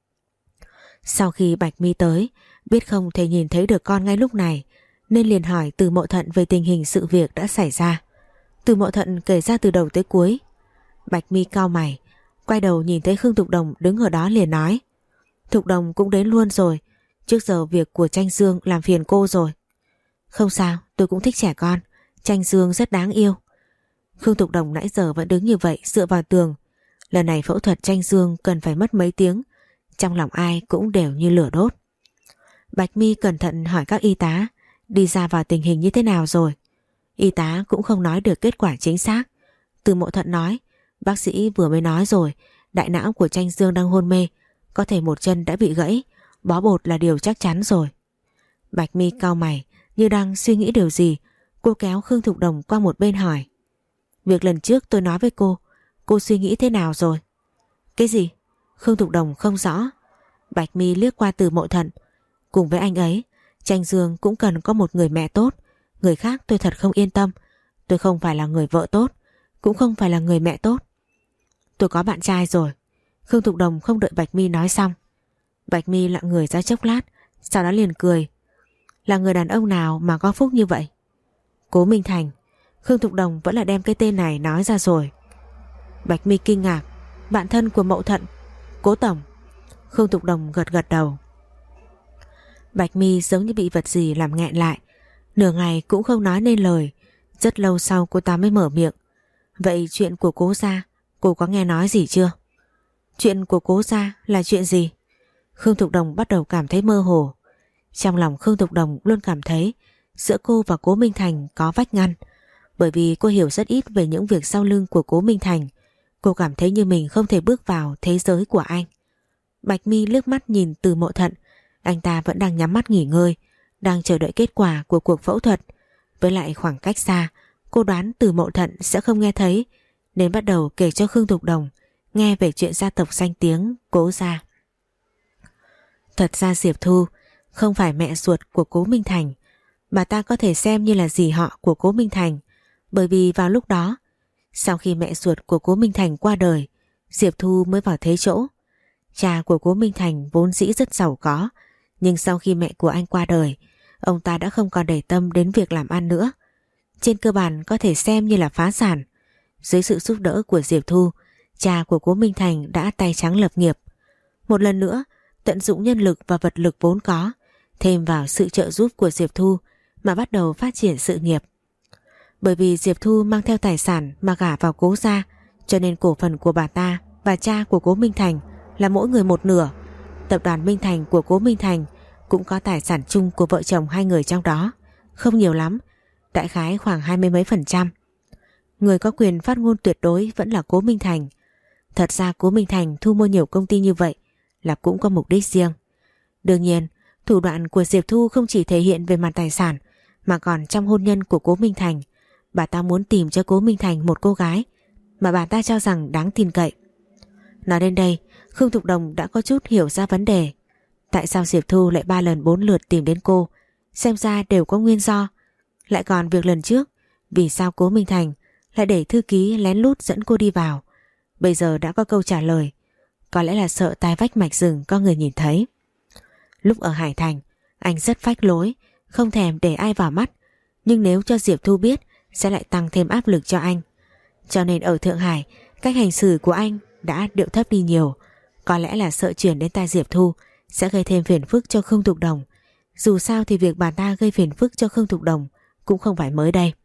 S1: Sau khi Bạch Mi tới, biết không thể nhìn thấy được con ngay lúc này, nên liền hỏi Từ Mộ Thận về tình hình sự việc đã xảy ra. Từ Mộ Thận kể ra từ đầu tới cuối. Bạch Mi cau mày, quay đầu nhìn thấy Khương Thục Đồng đứng ở đó liền nói: Thục Đồng cũng đến luôn rồi, trước giờ việc của Tranh Dương làm phiền cô rồi. Không sao, tôi cũng thích trẻ con, Tranh Dương rất đáng yêu. Khương Thục Đồng nãy giờ vẫn đứng như vậy dựa vào tường. Lần này phẫu thuật Tranh Dương cần phải mất mấy tiếng, trong lòng ai cũng đều như lửa đốt. Bạch Mi cẩn thận hỏi các y tá đi ra vào tình hình như thế nào rồi. Y tá cũng không nói được kết quả chính xác. Từ Mộ Thận nói bác sĩ vừa mới nói rồi, đại não của Tranh Dương đang hôn mê, có thể một chân đã bị gãy, bó bột là điều chắc chắn rồi. Bạch Mi cau mày như đang suy nghĩ điều gì. Cô kéo Khương Thục Đồng qua một bên hỏi: Việc lần trước tôi nói với cô, cô suy nghĩ thế nào rồi? Cái gì? Khương Thục Đồng không rõ. Bạch Mi liếc qua Từ Mộ Thận. Cùng với anh ấy, Tranh Dương cũng cần có một người mẹ tốt. Người khác tôi thật không yên tâm. Tôi không phải là người vợ tốt, cũng không phải là người mẹ tốt. Tôi có bạn trai rồi. Khương Thục Đồng không đợi Bạch Mi nói xong. Bạch Mi lặng người ra chốc lát, sau đó liền cười. Là người đàn ông nào mà có phúc như vậy? Cố Minh Thành. Khương Thục Đồng vẫn là đem cái tên này nói ra rồi. Bạch Mi kinh ngạc. Bạn thân của Mậu Thận, Cố tổng. Khương Thục Đồng gật gật đầu. Bạch Mi giống như bị vật gì làm nghẹn lại, nửa ngày cũng không nói nên lời. Rất lâu sau cô ta mới mở miệng. Vậy chuyện của Cố gia cô có nghe nói gì chưa? Chuyện của Cố gia là chuyện gì? Khương Thục Đồng bắt đầu cảm thấy mơ hồ. Trong lòng Khương Thục Đồng luôn cảm thấy giữa cô và Cố Minh Thành có vách ngăn. Bởi vì cô hiểu rất ít về những việc sau lưng của Cố Minh Thành, cô cảm thấy như mình không thể bước vào thế giới của anh. Bạch Mi liếc mắt nhìn Từ Mộ Thận. Anh ta vẫn đang nhắm mắt nghỉ ngơi, đang chờ đợi kết quả của cuộc phẫu thuật. Với lại khoảng cách xa, cô đoán Từ Mộ Thận sẽ không nghe thấy, nên bắt đầu kể cho Khương Thục Đồng nghe về chuyện gia tộc danh tiếng Cố gia. Thật ra Diệp Thu không phải mẹ ruột của Cố Minh Thành, mà ta có thể xem như là dì họ của Cố Minh Thành. Bởi vì vào lúc đó, sau khi mẹ ruột của Cố Minh Thành qua đời, Diệp Thu mới vào thế chỗ. Cha của Cố Minh Thành vốn dĩ rất giàu có, nhưng sau khi mẹ của anh qua đời, ông ta đã không còn để tâm đến việc làm ăn nữa. Trên cơ bản có thể xem như là phá sản. Dưới sự giúp đỡ của Diệp Thu, cha của Cố Minh Thành đã tay trắng lập nghiệp. Một lần nữa, tận dụng nhân lực và vật lực vốn có, thêm vào sự trợ giúp của Diệp Thu mà bắt đầu phát triển sự nghiệp. Bởi vì Diệp Thu mang theo tài sản mà gả vào Cố gia, cho nên cổ phần của bà ta và cha của Cố Minh Thành là mỗi người một nửa. Tập đoàn Minh Thành của Cố Minh Thành cũng có tài sản chung của vợ chồng hai người trong đó, không nhiều lắm, đại khái khoảng hai mươi mấy phần trăm. Người có quyền phát ngôn tuyệt đối vẫn là Cố Minh Thành. Thật ra Cố Minh Thành thu mua nhiều công ty như vậy là cũng có mục đích riêng. Đương nhiên, thủ đoạn của Diệp Thu không chỉ thể hiện về mặt tài sản mà còn trong hôn nhân của Cố Minh Thành. Bà ta muốn tìm cho Cố Minh Thành một cô gái mà bà ta cho rằng đáng tin cậy. Nói đến đây, Khương Thục Đồng đã có chút hiểu ra vấn đề. Tại sao Diệp Thu lại ba lần bốn lượt tìm đến cô? Xem ra đều có nguyên do. Lại còn việc lần trước, vì sao Cố Minh Thành lại để thư ký lén lút dẫn cô đi vào? Bây giờ đã có câu trả lời. Có lẽ là sợ tai vách mạch rừng có người nhìn thấy. Lúc ở Hải Thành, anh rất phách lối, không thèm để ai vào mắt. Nhưng nếu cho Diệp Thu biết sẽ lại tăng thêm áp lực cho anh. Cho nên ở Thượng Hải, cách hành xử của anh đã điệu thấp đi nhiều. Có lẽ là sợ chuyển đến tai Diệp Thu sẽ gây thêm phiền phức cho Khương Thục Đồng. Dù sao thì việc bà ta gây phiền phức cho Khương Thục Đồng cũng không phải mới đây.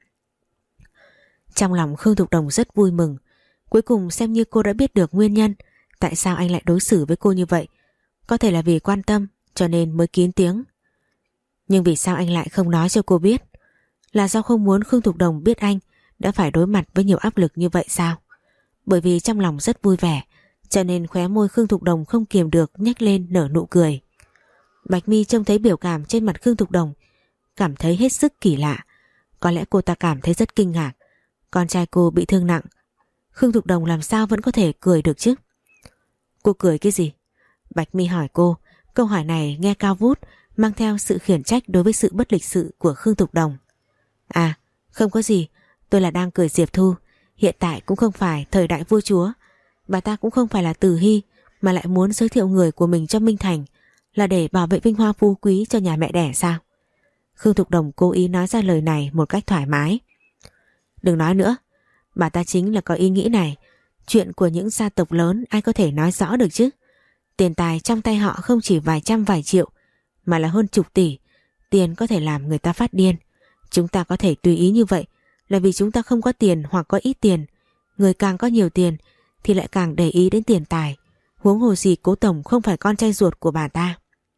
S1: Trong lòng Khương Thục Đồng rất vui mừng. Cuối cùng xem như cô đã biết được nguyên nhân tại sao anh lại đối xử với cô như vậy. Có thể là vì quan tâm cho nên mới kín tiếng. Nhưng vì sao anh lại không nói cho cô biết? Là do không muốn Khương Thục Đồng biết anh đã phải đối mặt với nhiều áp lực như vậy sao? Bởi vì trong lòng rất vui vẻ, cho nên khóe môi Khương Thục Đồng không kiềm được nhếch lên nở nụ cười. Bạch Mi trông thấy biểu cảm trên mặt Khương Thục Đồng, cảm thấy hết sức kỳ lạ. Có lẽ cô ta cảm thấy rất kinh ngạc. Con trai cô bị thương nặng, Khương Thục Đồng làm sao vẫn có thể cười được chứ? Cô cười cái gì? Bạch Mi hỏi cô. Câu hỏi này nghe cao vút, mang theo sự khiển trách đối với sự bất lịch sự của Khương Thục Đồng. À, không có gì, tôi là đang cười Diệp Thu. Hiện tại cũng không phải thời đại vua chúa, bà ta cũng không phải là Từ Hy, mà lại muốn giới thiệu người của mình cho Minh Thành là để bảo vệ vinh hoa phú quý cho nhà mẹ đẻ sao? Khương Thục Đồng cố ý nói ra lời này một cách thoải mái. Đừng nói nữa, bà ta chính là có ý nghĩ này. Chuyện của những gia tộc lớn ai có thể nói rõ được chứ? Tiền tài trong tay họ không chỉ vài trăm vài triệu mà là hơn chục tỷ. Tiền có thể làm người ta phát điên. Chúng ta có thể tùy ý như vậy là vì chúng ta không có tiền hoặc có ít tiền. Người càng có nhiều tiền thì lại càng để ý đến tiền tài. Huống hồ gì Cố Tổng không phải con trai ruột của bà ta.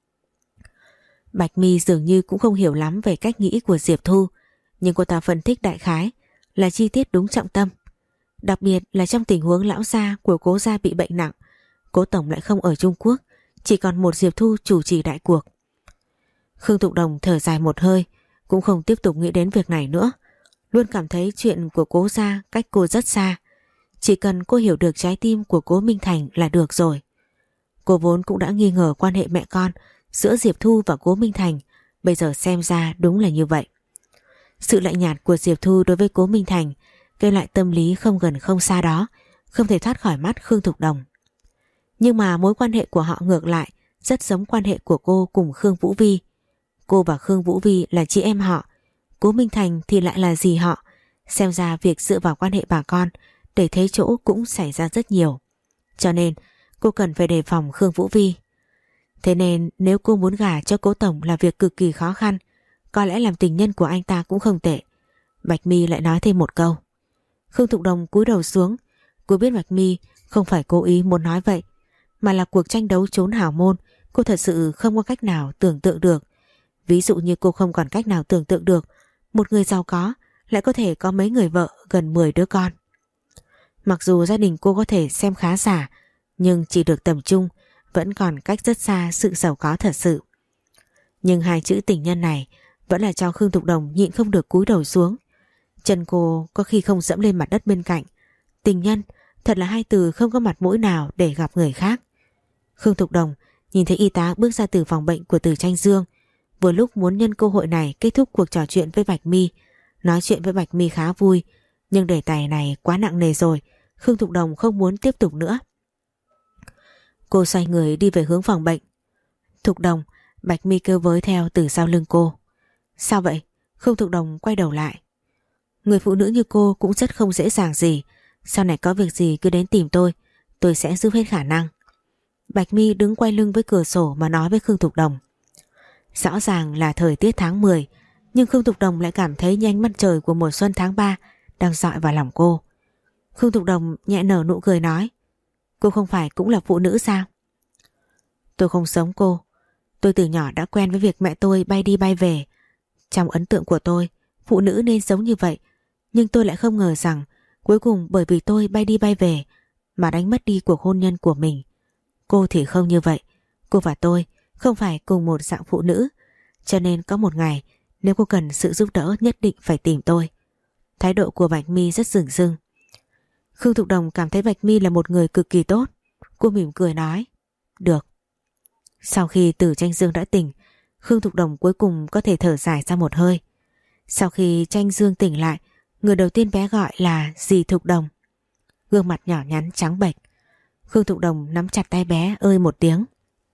S1: Bạch Mi dường như cũng không hiểu lắm về cách nghĩ của Diệp Thu, nhưng cô ta phân tích đại khái là chi tiết đúng trọng tâm. Đặc biệt là trong tình huống lão gia của Cố gia bị bệnh nặng, Cố Tổng lại không ở Trung Quốc, chỉ còn một Diệp Thu chủ trì đại cuộc. Khương Thục Đồng thở dài một hơi, cũng không tiếp tục nghĩ đến việc này nữa. Luôn cảm thấy chuyện của Cố gia cách cô rất xa. Chỉ cần cô hiểu được trái tim của Cố Minh Thành là được rồi. Cô vốn cũng đã nghi ngờ quan hệ mẹ con giữa Diệp Thu và Cố Minh Thành, bây giờ xem ra đúng là như vậy. Sự lạnh nhạt của Diệp Thu đối với Cố Minh Thành gây lại tâm lý không gần không xa đó, không thể thoát khỏi mắt Khương Thục Đồng. Nhưng mà mối quan hệ của họ ngược lại rất giống quan hệ của cô cùng Khương Vũ Vi. Cô và Khương Vũ Vi là chị em họ, Cố Minh Thành thì lại là dì họ. Xem ra việc dựa vào quan hệ bà con để thế chỗ cũng xảy ra rất nhiều. Cho nên cô cần phải đề phòng Khương Vũ Vi. Thế nên nếu cô muốn gả cho Cố Tổng là việc cực kỳ khó khăn, có lẽ làm tình nhân của anh ta cũng không tệ. Bạch Mi lại nói thêm một câu. Khương Thục Đồng cúi đầu xuống. Cô biết Bạch Mi không phải cố ý muốn nói vậy, mà là cuộc tranh đấu trốn hảo môn. Cô thật sự không có cách nào tưởng tượng được. Ví dụ như cô không còn cách nào tưởng tượng được một người giàu có lại có thể có mấy người vợ, gần mười đứa con. Mặc dù gia đình cô có thể xem khá giả, nhưng chỉ được tầm trung, vẫn còn cách rất xa sự giàu có thật sự. Nhưng hai chữ tình nhân này vẫn là cho Khương Thục Đồng nhịn không được cúi đầu xuống. Chân cô có khi không dẫm lên mặt đất bên cạnh. Tình nhân thật là hai từ không có mặt mũi nào để gặp người khác. Khương Thục Đồng nhìn thấy y tá bước ra từ phòng bệnh của Từ Tranh Dương, vừa lúc muốn nhân cơ hội này kết thúc cuộc trò chuyện với Bạch Mi. Nói chuyện với Bạch Mi khá vui, nhưng đề tài này quá nặng nề rồi, Khương Thục Đồng không muốn tiếp tục nữa. Cô xoay người đi về hướng phòng bệnh. Thục Đồng, Bạch Mi kêu với theo từ sau lưng cô. Sao vậy? Khương Thục Đồng quay đầu lại. Người phụ nữ như cô cũng rất không dễ dàng gì. Sau này có việc gì cứ đến tìm tôi, tôi sẽ giúp hết khả năng. Bạch Mi đứng quay lưng với cửa sổ mà nói với Khương Thục Đồng. Rõ ràng là thời tiết tháng mười, Nhưng Khương Thục Đồng lại cảm thấy như ánh mặt trời của mùa xuân tháng ba đang dọi vào lòng cô. Khương Thục Đồng nhẹ nở nụ cười nói: Cô không phải cũng là phụ nữ sao? Tôi không giống cô. Tôi từ nhỏ đã quen với việc mẹ tôi bay đi bay về. Trong ấn tượng của tôi, phụ nữ nên giống như vậy. Nhưng tôi lại không ngờ rằng cuối cùng bởi vì tôi bay đi bay về mà đánh mất đi cuộc hôn nhân của mình. Cô thì không như vậy. Cô và tôi không phải cùng một dạng phụ nữ. Cho nên có một ngày nếu cô cần sự giúp đỡ nhất định phải tìm tôi. Thái độ của Bạch Mi rất dửng dưng. Khương Thục Đồng cảm thấy Bạch Mi là một người cực kỳ tốt. Cô mỉm cười nói: Được. Sau khi Từ Tranh Dương đã tỉnh, Khương Thục Đồng cuối cùng có thể thở dài ra một hơi. Sau khi Tranh Dương tỉnh lại, người đầu tiên bé gọi là dì Thục Đồng. Gương mặt nhỏ nhắn trắng bệch. Khương Thục Đồng nắm chặt tay bé ơi một tiếng.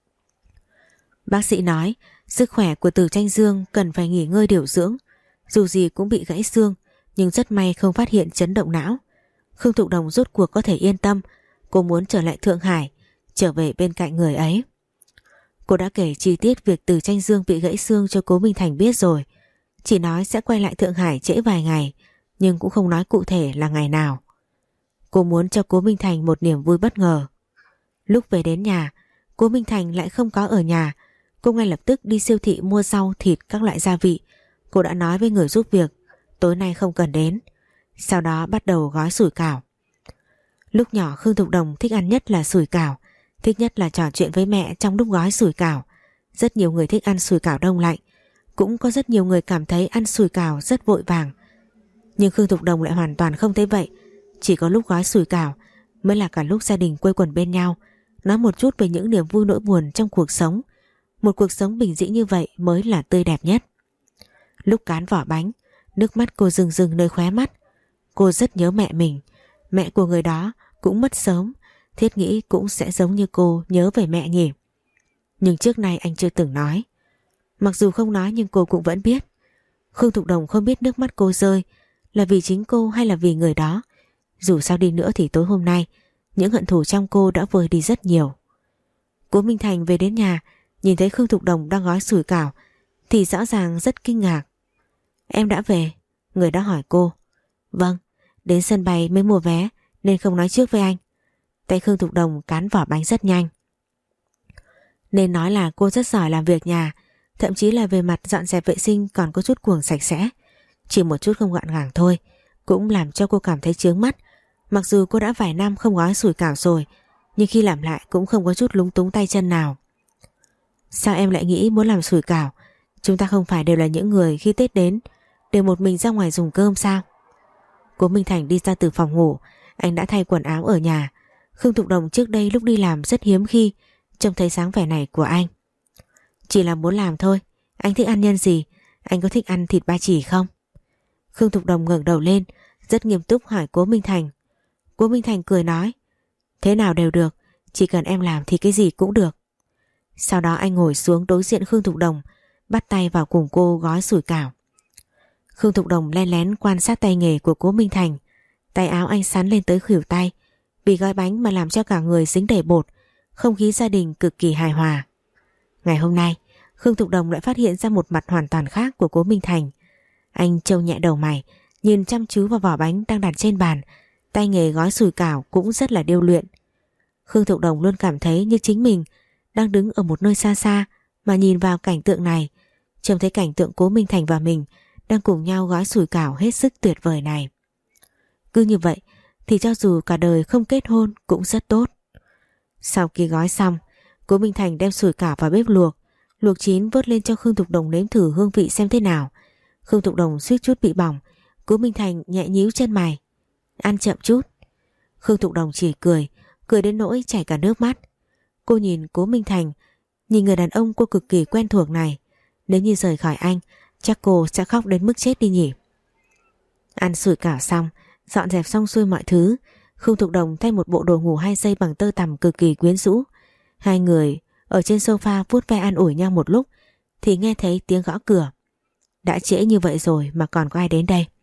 S1: Bác sĩ nói sức khỏe của Từ Tranh Dương cần phải nghỉ ngơi điều dưỡng. Dù gì cũng bị gãy xương, nhưng rất may không phát hiện chấn động não. Khương Thục Đồng rốt cuộc có thể yên tâm. Cô muốn trở lại Thượng Hải, trở về bên cạnh người ấy. Cô đã kể chi tiết việc Từ Tranh Dương bị gãy xương cho Cố Minh Thành biết rồi. Chỉ nói sẽ quay lại Thượng Hải trễ vài ngày, nhưng cũng không nói cụ thể là ngày nào. Cô muốn cho Cố Minh Thành một niềm vui bất ngờ. Lúc về đến nhà, Cố Minh Thành lại không có ở nhà. Cô ngay lập tức đi siêu thị mua rau, thịt, các loại gia vị. Cô đã nói với người giúp việc tối nay không cần đến. Sau đó bắt đầu gói sủi cảo. Lúc nhỏ Khương Thục Đồng thích ăn nhất là sủi cảo, thích nhất là trò chuyện với mẹ trong lúc gói sủi cảo. Rất nhiều người thích ăn sủi cảo đông lạnh, cũng có rất nhiều người cảm thấy ăn sủi cảo rất vội vàng. Nhưng Khương Thục Đồng lại hoàn toàn không thấy vậy. Chỉ có lúc gói sủi cảo mới là cả lúc gia đình quây quần bên nhau, nói một chút về những niềm vui nỗi buồn trong cuộc sống. Một cuộc sống bình dị như vậy mới là tươi đẹp nhất. Lúc cán vỏ bánh, nước mắt cô rưng rưng nơi khóe mắt. Cô rất nhớ mẹ mình. Mẹ của người đó cũng mất sớm, thiết nghĩ cũng sẽ giống như cô nhớ về mẹ nhỉ. Nhưng trước nay anh chưa từng nói. Mặc dù không nói nhưng cô cũng vẫn biết. Khương Thục Đồng không biết nước mắt cô rơi là vì chính cô hay là vì người đó. Dù sao đi nữa thì tối hôm nay những hận thù trong cô đã vơi đi rất nhiều. Cố Minh Thành về đến nhà, nhìn thấy Khương Thục Đồng đang gói sủi cảo thì rõ ràng rất kinh ngạc. Em đã về? Người đó hỏi cô. Vâng, đến sân bay mới mua vé nên không nói trước với anh. Tay Khương Thục Đồng cán vỏ bánh rất nhanh. Nên nói là cô rất giỏi làm việc nhà, thậm chí là về mặt dọn dẹp vệ sinh còn có chút cuồng sạch sẽ. Chỉ một chút không gọn gàng thôi cũng làm cho cô cảm thấy chướng mắt. Mặc dù cô đã vài năm không gói sủi cảo rồi, nhưng khi làm lại cũng không có chút lúng túng tay chân nào. Sao em lại nghĩ muốn làm sủi cảo? Chúng ta không phải đều là những người khi Tết đến đều một mình ra ngoài dùng cơm sao? Cố Minh Thành đi ra từ phòng ngủ. Anh đã thay quần áo ở nhà. Khương Thục Đồng trước đây lúc đi làm rất hiếm khi trông thấy dáng vẻ này của anh. Chỉ là muốn làm thôi. Anh thích ăn nhân gì? Anh có thích ăn thịt ba chỉ không? Khương Thục Đồng ngẩng đầu lên, rất nghiêm túc hỏi Cố Minh Thành. Cố Minh Thành cười nói: Thế nào đều được, chỉ cần em làm thì cái gì cũng được. Sau đó anh ngồi xuống đối diện Khương Thục Đồng, bắt tay vào cùng cô gói sủi cảo. Khương Thục Đồng len lén quan sát tay nghề của Cố Minh Thành. Tay áo anh sắn lên tới khuỷu tay. Vì gói bánh mà làm cho cả người dính đầy bột. Không khí gia đình cực kỳ hài hòa. Ngày hôm nay Khương Thục Đồng lại phát hiện ra một mặt hoàn toàn khác của Cố Minh Thành. Anh trâu nhẹ đầu mày, nhìn chăm chú vào vỏ bánh đang đặt trên bàn. Tay nghề gói sủi cảo cũng rất là điêu luyện. Khương Thục Đồng luôn cảm thấy như chính mình đang đứng ở một nơi xa xa mà nhìn vào cảnh tượng này, trông thấy cảnh tượng Cố Minh Thành và mình đang cùng nhau gói sủi cảo hết sức tuyệt vời này. Cứ như vậy thì cho dù cả đời không kết hôn cũng rất tốt. Sau khi gói xong, Cố Minh Thành đem sủi cảo vào bếp luộc. Luộc chín vớt lên cho Khương Thục Đồng nếm thử hương vị xem thế nào. Khương Thục Đồng suýt chút bị bỏng. Cố Minh Thành nhẹ nhíu chân mày. Ăn chậm chút. Khương Thục Đồng chỉ cười, cười đến nỗi chảy cả nước mắt. Cô nhìn Cố Minh Thành, nhìn người đàn ông cô cực kỳ quen thuộc này. Nếu như rời khỏi anh, chắc cô sẽ khóc đến mức chết đi nhỉ. Ăn sủi cảo xong, dọn dẹp xong xuôi mọi thứ, Khương Thục Đồng thay một bộ đồ ngủ hai dây bằng tơ tằm cực kỳ quyến rũ. Hai người ở trên sofa vuốt ve an ủi nhau một lúc thì nghe thấy tiếng gõ cửa. Đã trễ như vậy rồi mà còn có ai đến đây?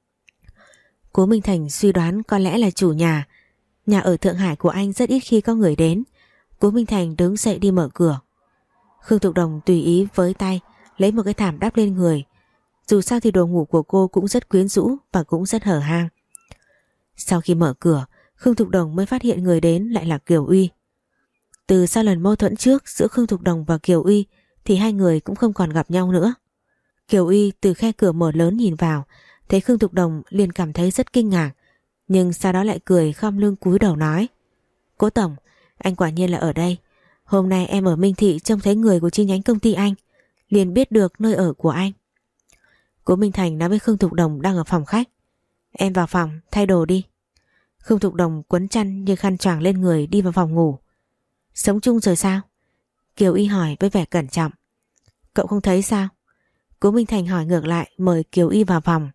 S1: Cố Minh Thành suy đoán có lẽ là chủ nhà. Nhà ở Thượng Hải của anh rất ít khi có người đến. Cố Minh Thành đứng dậy đi mở cửa. Khương Thục Đồng tùy ý với tay lấy một cái thảm đắp lên người. Dù sao thì đồ ngủ của cô cũng rất quyến rũ và cũng rất hở hang. Sau khi mở cửa, Khương Thục Đồng mới phát hiện người đến lại là Kiều Uy. Từ sau lần mâu thuẫn trước giữa Khương Thục Đồng và Kiều Uy thì hai người cũng không còn gặp nhau nữa. Kiều Uy từ khe cửa mở lớn nhìn vào, thấy Khương Thục Đồng liền cảm thấy rất kinh ngạc, nhưng sau đó lại cười khom lưng cúi đầu nói: Cố tổng, anh quả nhiên là ở đây. Hôm nay em ở Minh Thị trông thấy người của chi nhánh công ty anh, liền biết được nơi ở của anh. Cố Minh Thành nói với Khương Thục Đồng đang ở phòng khách: Em vào phòng thay đồ đi. Khương Thục Đồng quấn chăn như khăn choàng lên người đi vào phòng ngủ. Sống chung rồi sao? Kiều Y hỏi với vẻ cẩn trọng. Cậu không thấy sao? Cố Minh Thành hỏi ngược lại, mời Kiều Y vào phòng.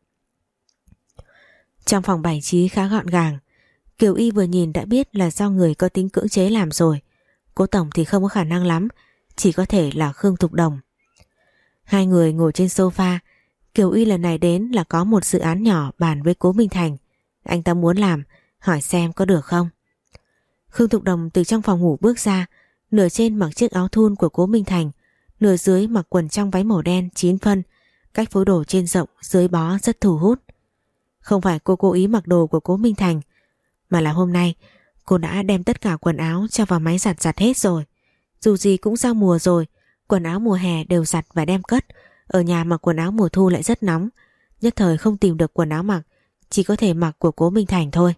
S1: Trong phòng bày trí khá gọn gàng. Kiều Y vừa nhìn đã biết là do người có tính cưỡng chế làm rồi. Cố tổng thì không có khả năng lắm, chỉ có thể là Khương Thục Đồng. Hai người ngồi trên sofa. Kiều Y lần này đến là có một dự án nhỏ bàn với Cố Minh Thành. Anh ta muốn làm, hỏi xem có được không. Khương Thục Đồng từ trong phòng ngủ bước ra, nửa trên mặc chiếc áo thun của Cố Minh Thành, nửa dưới mặc quần trong váy màu đen chín phân, cách phối đồ trên rộng dưới bó rất thu hút. Không phải cô cố ý mặc đồ của Cố Minh Thành, mà là hôm nay cô đã đem tất cả quần áo cho vào máy giặt giặt hết rồi. Dù gì cũng giao mùa rồi, quần áo mùa hè đều giặt và đem cất. Ở nhà mặc quần áo mùa thu lại rất nóng, nhất thời không tìm được quần áo mặc, chỉ có thể mặc của Cố Minh Thành thôi.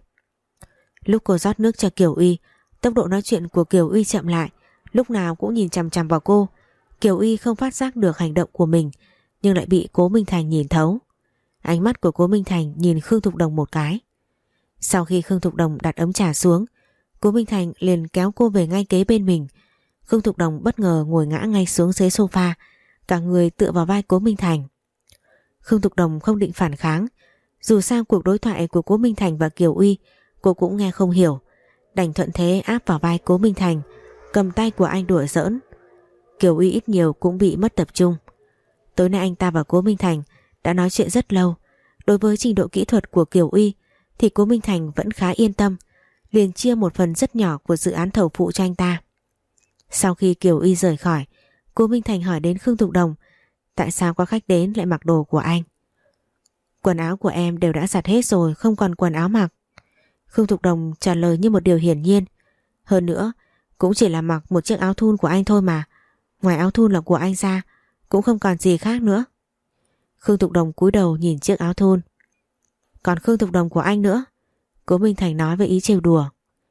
S1: Lúc cô rót nước cho Kiều Y, tốc độ nói chuyện của Kiều Y chậm lại, lúc nào cũng nhìn chằm chằm vào cô. Kiều Y không phát giác được hành động của mình, nhưng lại bị Cố Minh Thành nhìn thấu. Ánh mắt của Cố Minh Thành nhìn Khương Thục Đồng một cái. Sau khi Khương Thục Đồng đặt ấm trà xuống, Cố Minh Thành liền kéo cô về ngay kế bên mình. Khương Thục Đồng bất ngờ ngồi ngã ngay xuống dưới sofa, cả người tựa vào vai Cố Minh Thành. Khương Thục Đồng không định phản kháng, dù sao cuộc đối thoại của Cố Minh Thành và Kiều Y cô cũng nghe không hiểu, đành thuận thế áp vào vai Cố Minh Thành, cầm tay của anh đùa giỡn. Kiều Y ít nhiều cũng bị mất tập trung. Tối nay anh ta và Cố Minh Thành đã nói chuyện rất lâu. Đối với trình độ kỹ thuật của Kiều Y thì Cố Minh Thành vẫn khá yên tâm, liền chia một phần rất nhỏ của dự án thầu phụ cho anh ta. Sau khi Kiều Y rời khỏi, Cố Minh Thành hỏi đến Khương Thục Đồng tại sao có khách đến lại mặc đồ của anh. Quần áo của em đều đã giặt hết rồi, không còn quần áo mặc. Khương Thục Đồng trả lời như một điều hiển nhiên. Hơn nữa cũng chỉ là mặc một chiếc áo thun của anh thôi mà, ngoài áo thun là của anh ra cũng không còn gì khác nữa. Khương Thục Đồng cúi đầu nhìn chiếc áo thun. Còn Khương Thục Đồng của anh nữa, Cố Minh Thành nói với ý trêu đùa.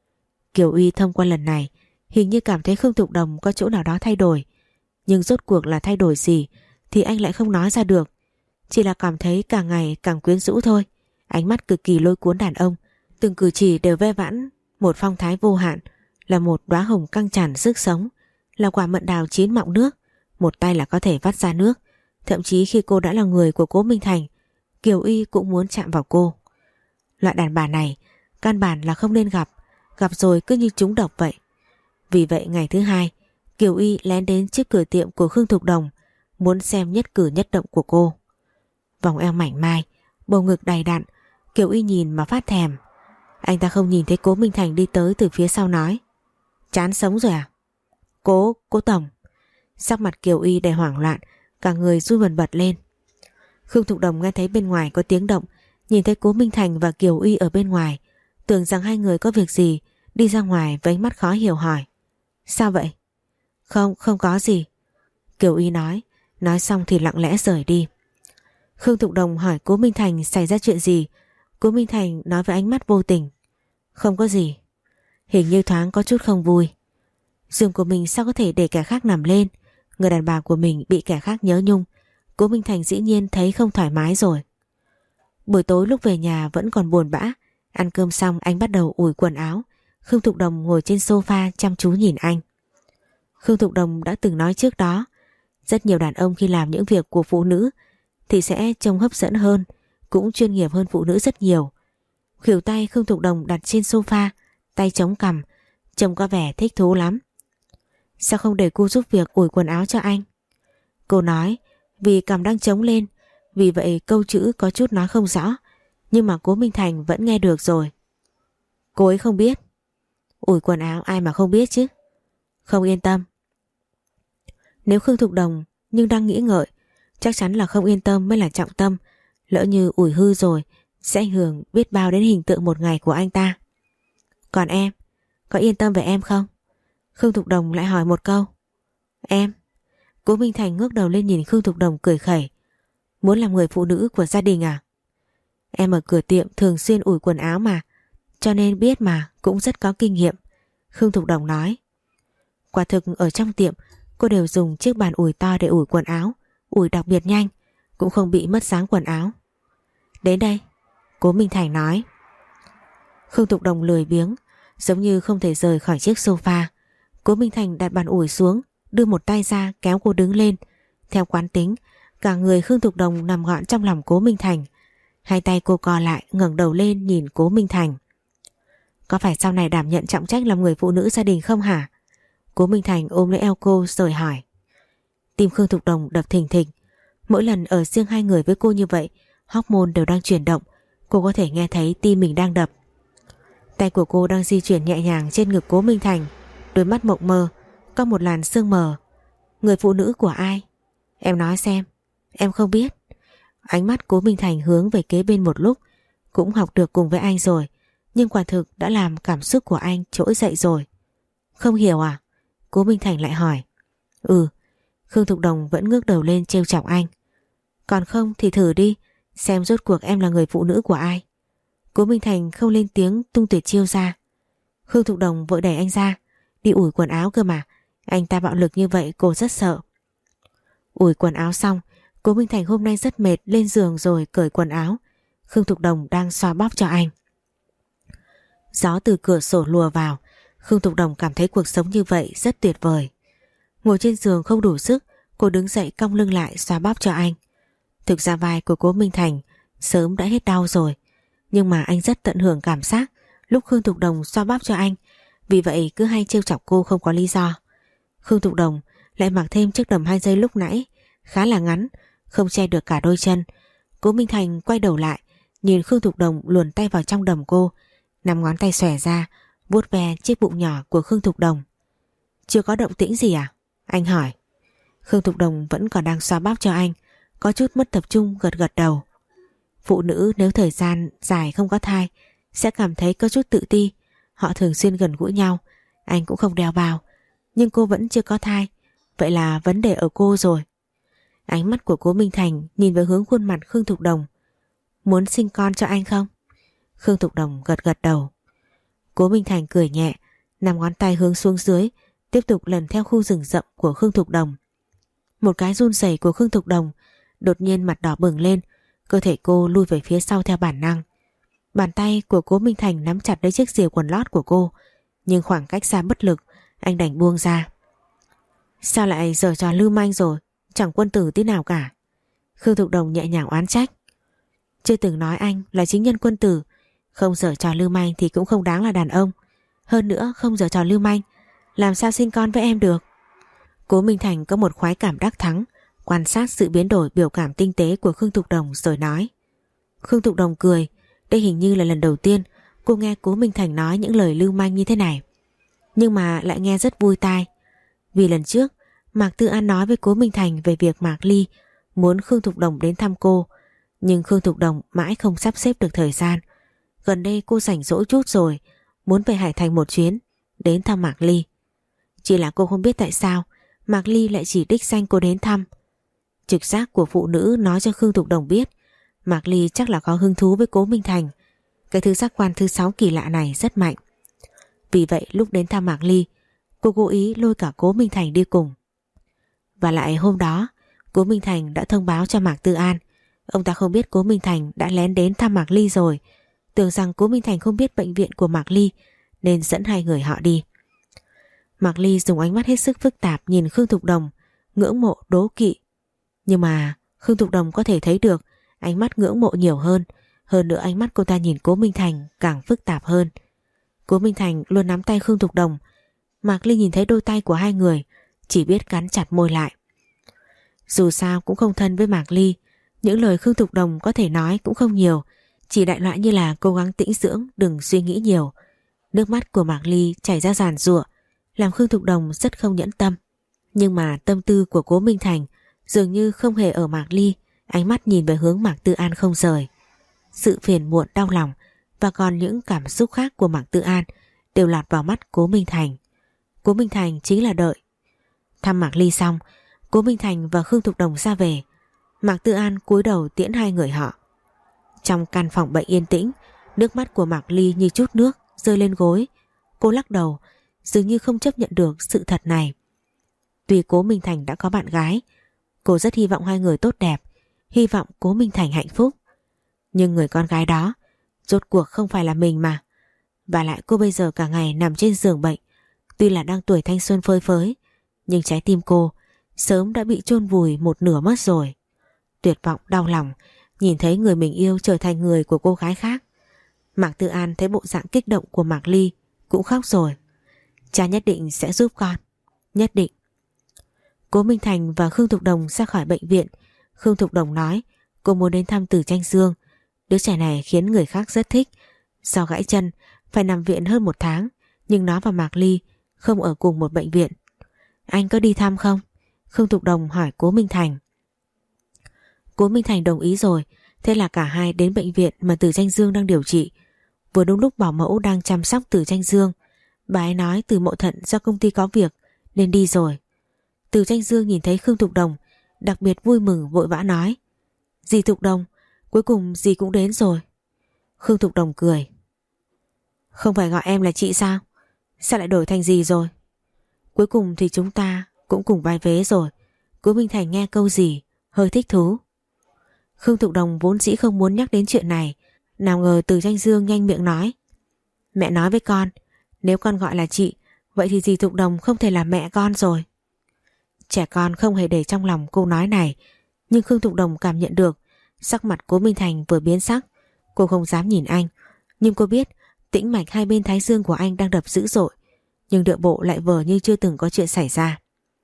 S1: Kiều Y thông qua lần này hình như cảm thấy Khương Thục Đồng có chỗ nào đó thay đổi, nhưng rốt cuộc là thay đổi gì thì anh lại không nói ra được. Chỉ là cảm thấy càng ngày càng quyến rũ thôi. Ánh mắt cực kỳ lôi cuốn đàn ông, từng cử chỉ đều ve vãn một phong thái vô hạn, là một đóa hồng căng tràn sức sống, là quả mận đào chín mọng nước, một tay là có thể vắt ra nước. Thậm chí khi cô đã là người của Cố Minh Thành, Kiều Y cũng muốn chạm vào cô. Loại đàn bà này căn bản là không nên gặp, gặp rồi cứ như trúng độc vậy. Vì vậy ngày thứ hai, Kiều Y lén đến trước cửa tiệm của Khương Thục Đồng, muốn xem nhất cử nhất động của cô. Vòng eo mảnh mai, bầu ngực đầy đặn, Kiều Y nhìn mà phát thèm. Anh ta không nhìn thấy Cố Minh Thành đi tới từ phía sau nói: Chán sống rồi à? Cố, cố tổng. Sắc mặt Kiều Y đầy hoảng loạn, cả người run bần bật lên. Khương Thục Đồng nghe thấy bên ngoài có tiếng động, nhìn thấy Cố Minh Thành và Kiều Y ở bên ngoài, tưởng rằng hai người có việc gì, đi ra ngoài với ánh mắt khó hiểu hỏi: Sao vậy? Không, không có gì, Kiều Y nói. Nói xong thì lặng lẽ rời đi. Khương Thục Đồng hỏi Cố Minh Thành xảy ra chuyện gì. Cố Minh Thành nói với ánh mắt vô tình: Không có gì. Hình như thoáng có chút không vui. Giường của mình sao có thể để kẻ khác nằm lên? Người đàn bà của mình bị kẻ khác nhớ nhung, Cố Minh Thành dĩ nhiên thấy không thoải mái rồi. Buổi tối lúc về nhà vẫn còn buồn bã. Ăn cơm xong anh bắt đầu ủi quần áo. Khương Thục Đồng ngồi trên sofa chăm chú nhìn anh. Khương Thục Đồng đã từng nói trước đó, rất nhiều đàn ông khi làm những việc của phụ nữ thì sẽ trông hấp dẫn hơn, cũng chuyên nghiệp hơn phụ nữ rất nhiều. Khuỷu tay Khương Thục Đồng đặt trên sofa, tay chống cằm, trông có vẻ thích thú lắm. Sao không để cô giúp việc ủi quần áo cho anh? Cô nói vì cằm đang chống lên, vì vậy câu chữ có chút nói không rõ, nhưng mà Cố Minh Thành vẫn nghe được rồi. Cô ấy không biết. Ủi quần áo ai mà không biết chứ. Không yên tâm. Nếu Khương Thục Đồng nhưng đang nghĩ ngợi, Chắc chắn là không yên tâm mới là trọng tâm. Lỡ như ủi hư rồi sẽ ảnh hưởng biết bao đến hình tượng một ngày của anh ta. Còn em, có yên tâm về em không? Khương Thục Đồng lại hỏi một câu. Em? Cố Minh Thành ngước đầu lên nhìn Khương Thục Đồng cười khẩy. Muốn làm người phụ nữ của gia đình à? Em ở cửa tiệm thường xuyên ủi quần áo mà, cho nên biết mà, cũng rất có kinh nghiệm. Khương Thục Đồng nói. Quả thực ở trong tiệm cô đều dùng chiếc bàn ủi to để ủi quần áo, ủi đặc biệt nhanh, cũng không bị mất dáng quần áo. Đến đây, Cố Minh Thành nói. Khương Thục Đồng lười biếng, giống như không thể rời khỏi chiếc sofa. Cố Minh Thành đặt bàn ủi xuống, đưa một tay ra kéo cô đứng lên. Theo quán tính, cả người Khương Thục Đồng nằm gọn trong lòng Cố Minh Thành. Hai tay cô co lại, ngẩng đầu lên nhìn Cố Minh Thành. Có phải sau này đảm nhận trọng trách làm người phụ nữ gia đình không hả? Cố Minh Thành ôm lấy eo cô rồi hỏi. Tim Khương Thục Đồng đập thình thịch. Mỗi lần ở riêng hai người với cô như vậy, hormone đều đang chuyển động. Cô có thể nghe thấy tim mình đang đập. Tay của cô đang di chuyển nhẹ nhàng trên ngực Cố Minh Thành. Đôi mắt mộng mơ, có một làn sương mờ. Người phụ nữ của ai? Em nói xem. Em không biết. Ánh mắt Cố Minh Thành hướng về kế bên một lúc. Cũng học được cùng với anh rồi, nhưng quả thực đã làm cảm xúc của anh trỗi dậy rồi. Không hiểu à? Cố Minh Thành lại hỏi. Ừ. Khương Thục Đồng vẫn ngước đầu lên trêu chọc anh. Còn không thì thử đi, xem rốt cuộc em là người phụ nữ của ai. Cố Minh Thành không lên tiếng tung tuyệt chiêu ra. Khương Thục Đồng vội đẩy anh ra. Đi ủi quần áo cơ mà, anh ta bạo lực như vậy cô rất sợ. Ủi quần áo xong, Cố Minh Thành hôm nay rất mệt, lên giường rồi cởi quần áo. Khương Thục Đồng đang xoa bóp cho anh. Gió từ cửa sổ lùa vào. Khương Thục Đồng cảm thấy cuộc sống như vậy rất tuyệt vời. Ngồi trên giường không đủ sức, cô đứng dậy cong lưng lại xoa bóp cho anh. Thực ra vai của Cố Minh Thành sớm đã hết đau rồi, nhưng mà anh rất tận hưởng cảm giác lúc Khương Thục Đồng xoa bóp cho anh, vì vậy cứ hay trêu chọc cô không có lý do. Khương Thục Đồng lại mặc thêm chiếc đầm hai dây lúc nãy, khá là ngắn, không che được cả đôi chân. Cố Minh Thành quay đầu lại, nhìn Khương Thục Đồng luồn tay vào trong đầm cô, năm ngón tay xòe ra, vuốt ve chiếc bụng nhỏ của Khương Thục Đồng. Chưa có động tĩnh gì à? Anh hỏi. Khương Thục Đồng vẫn còn đang xoa bóp cho anh, có chút mất tập trung gật gật đầu. Phụ nữ nếu thời gian dài không có thai sẽ cảm thấy có chút tự ti. Họ thường xuyên gần gũi nhau. Anh cũng không đeo vào, nhưng cô vẫn chưa có thai. Vậy là vấn đề ở cô rồi. Ánh mắt của Cố Minh Thành nhìn về hướng khuôn mặt Khương Thục Đồng. Muốn sinh con cho anh không? Khương Thục Đồng gật gật đầu. Cố Minh Thành cười nhẹ, nằm ngón tay hướng xuống dưới, tiếp tục lần theo khu rừng rậm của Khương Thục Đồng. Một cái run rẩy của Khương Thục Đồng, đột nhiên mặt đỏ bừng lên, cơ thể cô lui về phía sau theo bản năng. Bàn tay của Cố Minh Thành nắm chặt lấy chiếc rìa quần lót của cô, nhưng khoảng cách xa bất lực, anh đành buông ra. Sao lại giở trò lưu manh rồi, chẳng quân tử tí nào cả. Khương Thục Đồng nhẹ nhàng oán trách. Chưa từng nói anh là chính nhân quân tử, không giở trò lưu manh thì cũng không đáng là đàn ông. Hơn nữa không giở trò lưu manh, làm sao sinh con với em được? Cố Minh Thành có một khoái cảm đắc thắng, quan sát sự biến đổi biểu cảm tinh tế của Khương Thục Đồng rồi nói. Khương Thục Đồng cười, đây hình như là lần đầu tiên cô nghe Cố Minh Thành nói những lời lưu manh như thế này, nhưng mà lại nghe rất vui tai. Vì lần trước Mạc Tư An nói với Cố Minh Thành về việc Mạc Ly muốn Khương Thục Đồng đến thăm cô, nhưng Khương Thục Đồng mãi không sắp xếp được thời gian. Gần đây cô rảnh rỗi chút rồi, muốn về Hải Thành một chuyến đến thăm Mạc Ly. Chỉ là cô không biết tại sao Mạc Ly lại chỉ đích danh cô đến thăm. Trực giác của phụ nữ nói cho Khương Thục Đồng biết Mạc Ly chắc là có hứng thú với Cố Minh Thành. Cái thứ giác quan thứ sáu kỳ lạ này rất mạnh. Vì vậy lúc đến thăm Mạc Ly, cô cố ý lôi cả Cố Minh Thành đi cùng. Và lại hôm đó Cố Minh Thành đã thông báo cho Mạc Tư An. Ông ta không biết Cố Minh Thành đã lén đến thăm Mạc Ly rồi, tưởng rằng Cố Minh Thành không biết bệnh viện của Mạc Ly nên dẫn hai người họ đi. Mạc Ly dùng ánh mắt hết sức phức tạp nhìn Khương Thục Đồng, ngưỡng mộ đố kỵ. Nhưng mà Khương Thục Đồng có thể thấy được ánh mắt ngưỡng mộ nhiều hơn. Hơn nữa ánh mắt cô ta nhìn Cố Minh Thành càng phức tạp hơn. Cố Minh Thành luôn nắm tay Khương Thục Đồng. Mạc Ly nhìn thấy đôi tay của hai người, chỉ biết cắn chặt môi lại. Dù sao cũng không thân với Mạc Ly, những lời Khương Thục Đồng có thể nói cũng không nhiều, chỉ đại loại như là cố gắng tĩnh dưỡng, đừng suy nghĩ nhiều. Nước mắt của Mạc Ly chảy ra giàn giụa, làm Khương Thục Đồng rất không nhẫn tâm. Nhưng mà tâm tư của Cố Minh Thành dường như không hề ở Mạc Ly, ánh mắt nhìn về hướng Mạc Tư An không rời. Sự phiền muộn, đau lòng và còn những cảm xúc khác của Mạc Tư An đều lọt vào mắt Cố Minh Thành. Cố Minh Thành chính là đợi. Thăm Mạc Ly xong, Cố Minh Thành và Khương Thục Đồng ra về. Mạc Tư An cúi đầu tiễn hai người họ. Trong căn phòng bệnh yên tĩnh, nước mắt của Mạc Ly như chút nước rơi lên gối. Cô lắc đầu, dường như không chấp nhận được sự thật này. Tuy Cố Minh Thành đã có bạn gái, cô rất hy vọng hai người tốt đẹp, hy vọng Cố Minh Thành hạnh phúc. Nhưng người con gái đó rốt cuộc không phải là mình mà. Và lại cô bây giờ cả ngày nằm trên giường bệnh. Tuy là đang tuổi thanh xuân phơi phới, nhưng trái tim cô sớm đã bị chôn vùi một nửa mất rồi. Tuyệt vọng, đau lòng nhìn thấy người mình yêu trở thành người của cô gái khác. Mạc Tư An thấy bộ dạng kích động của Mạc Ly cũng khóc rồi. Cha nhất định sẽ giúp con, nhất định. Cố Minh Thành và Khương Thục Đồng ra khỏi bệnh viện. Khương Thục Đồng nói cô muốn đến thăm Từ Tranh Dương. Đứa trẻ này khiến người khác rất thích. Do gãy chân phải nằm viện hơn một tháng, nhưng nó và Mạc Ly không ở cùng một bệnh viện. Anh có đi thăm không? Khương Thục Đồng hỏi Cố Minh Thành. Cố Minh Thành đồng ý rồi. Thế là cả hai đến bệnh viện mà Từ Tranh Dương đang điều trị. Vừa đúng lúc bảo mẫu đang chăm sóc Từ Tranh Dương. Bà ấy nói Từ Mậu Thận do công ty có việc nên đi rồi. Từ Tranh Dương nhìn thấy Khương Thục Đồng đặc biệt vui mừng, vội vã nói: Dì Thục Đồng, cuối cùng dì cũng đến rồi. Khương Thục Đồng cười: Không phải gọi em là chị sao? Sao lại đổi thành dì rồi? Cuối cùng thì chúng ta cũng cùng vai vế rồi. Cố Minh Thành nghe câu gì hơi thích thú. Khương Thục Đồng vốn dĩ không muốn nhắc đến chuyện này, nào ngờ Từ Tranh Dương nhanh miệng nói: Mẹ nói với con, nếu con gọi là chị, vậy thì dì Thục Đồng không thể là mẹ con rồi. Trẻ con không hề để trong lòng câu nói này, nhưng Khương Thục Đồng cảm nhận được. Sắc mặt Cố Minh Thành vừa biến sắc. Cô không dám nhìn anh, nhưng cô biết tĩnh mạch hai bên thái dương của anh đang đập dữ dội, nhưng điệu bộ lại vờ như chưa từng có chuyện xảy ra.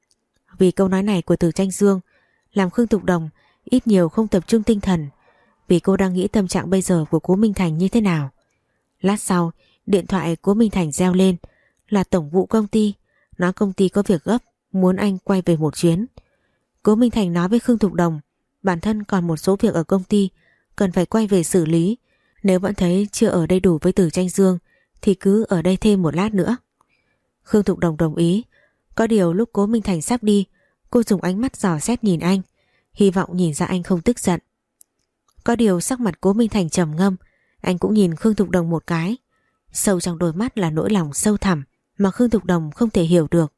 S1: Vì câu nói này của Từ Tranh Dương làm Khương Thục Đồng ít nhiều không tập trung tinh thần, vì cô đang nghĩ tâm trạng bây giờ của Cố Minh Thành như thế nào. Lát sau, điện thoại Cố Minh Thành reo lên, là tổng vụ công ty, nói công ty có việc gấp, muốn anh quay về một chuyến. Cố Minh Thành nói với Khương Thục Đồng bản thân còn một số việc ở công ty cần phải quay về xử lý, nếu vẫn thấy chưa ở đây đủ với Từ Tranh Dương thì cứ ở đây thêm một lát nữa. Khương Thục Đồng đồng ý. Có điều lúc Cố Minh Thành sắp đi, cô dùng ánh mắt dò xét nhìn anh, hy vọng nhìn ra anh không tức giận. Có điều sắc mặt Cố Minh Thành trầm ngâm, anh cũng nhìn Khương Thục Đồng một cái. Sâu trong đôi mắt là nỗi lòng sâu thẳm mà Khương Thục Đồng không thể hiểu được.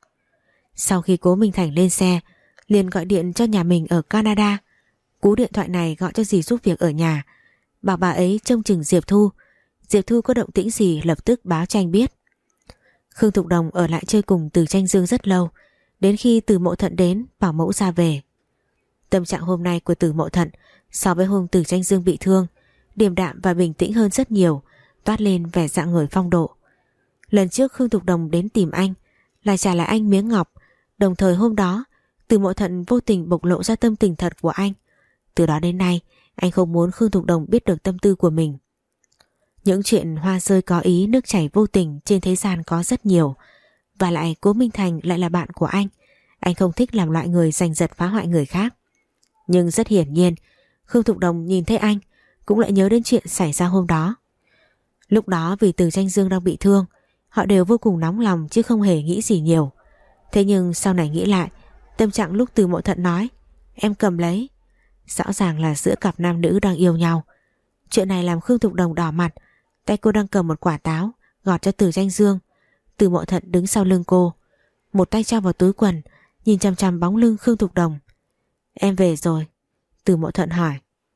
S1: Sau khi Cố Minh Thành lên xe, liền gọi điện cho nhà mình ở Canada. Cú điện thoại này gọi cho dì giúp việc ở nhà, bảo bà ấy trông chừng Diệp Thu. Diệp Thu có động tĩnh gì lập tức báo cho anh biết. Khương Thục Đồng ở lại chơi cùng Từ Tranh Dương rất lâu, đến khi Từ Mậu Thận đến bảo mẫu ra về. Tâm trạng hôm nay của Từ Mậu Thận so với hôm Từ Tranh Dương bị thương, điềm đạm và bình tĩnh hơn rất nhiều, toát lên vẻ dạng người phong độ. Lần trước Khương Thục Đồng đến tìm anh là trả lại anh miếng ngọc, đồng thời hôm đó Từ Mậu Thận vô tình bộc lộ ra tâm tình thật của anh. Từ đó đến nay anh không muốn Khương Thục Đồng biết được tâm tư của mình. Những chuyện hoa rơi có ý, nước chảy vô tình trên thế gian có rất nhiều, và lại Cố Minh Thành lại là bạn của anh. Anh không thích làm loại người giành giật phá hoại người khác. Nhưng rất hiển nhiên Khương Thục Đồng nhìn thấy anh cũng lại nhớ đến chuyện xảy ra hôm đó. Lúc đó vì Từ Tranh Dương đang bị thương, họ đều vô cùng nóng lòng chứ không hề nghĩ gì nhiều. Thế nhưng sau này nghĩ lại, tâm trạng lúc Từ Mậu Thận nói em cầm lấy, rõ ràng là giữa cặp nam nữ đang yêu nhau. Chuyện này làm Khương Thục Đồng đỏ mặt, tay cô đang cầm một quả táo gọt cho Từ Tranh Dương. Từ Mậu Thận đứng sau lưng cô, một tay cho vào túi quần, nhìn chằm chằm bóng lưng Khương Thục Đồng. Em về rồi? Từ Mậu Thận hỏi.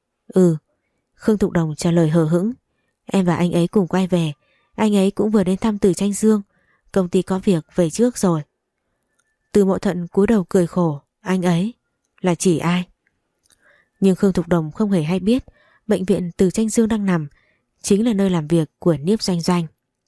S1: Ừ. Khương Thục Đồng trả lời hờ hững. Em và anh ấy cùng quay về, anh ấy cũng vừa đến thăm Từ Tranh Dương, công ty có việc về trước rồi. Từ Mậu Thận cúi đầu cười khổ. Anh ấy là chỉ ai? Nhưng Khương Thục Đồng không hề hay biết bệnh viện Từ Tranh Dương đang nằm chính là nơi làm việc của Niếp Doanh Doanh.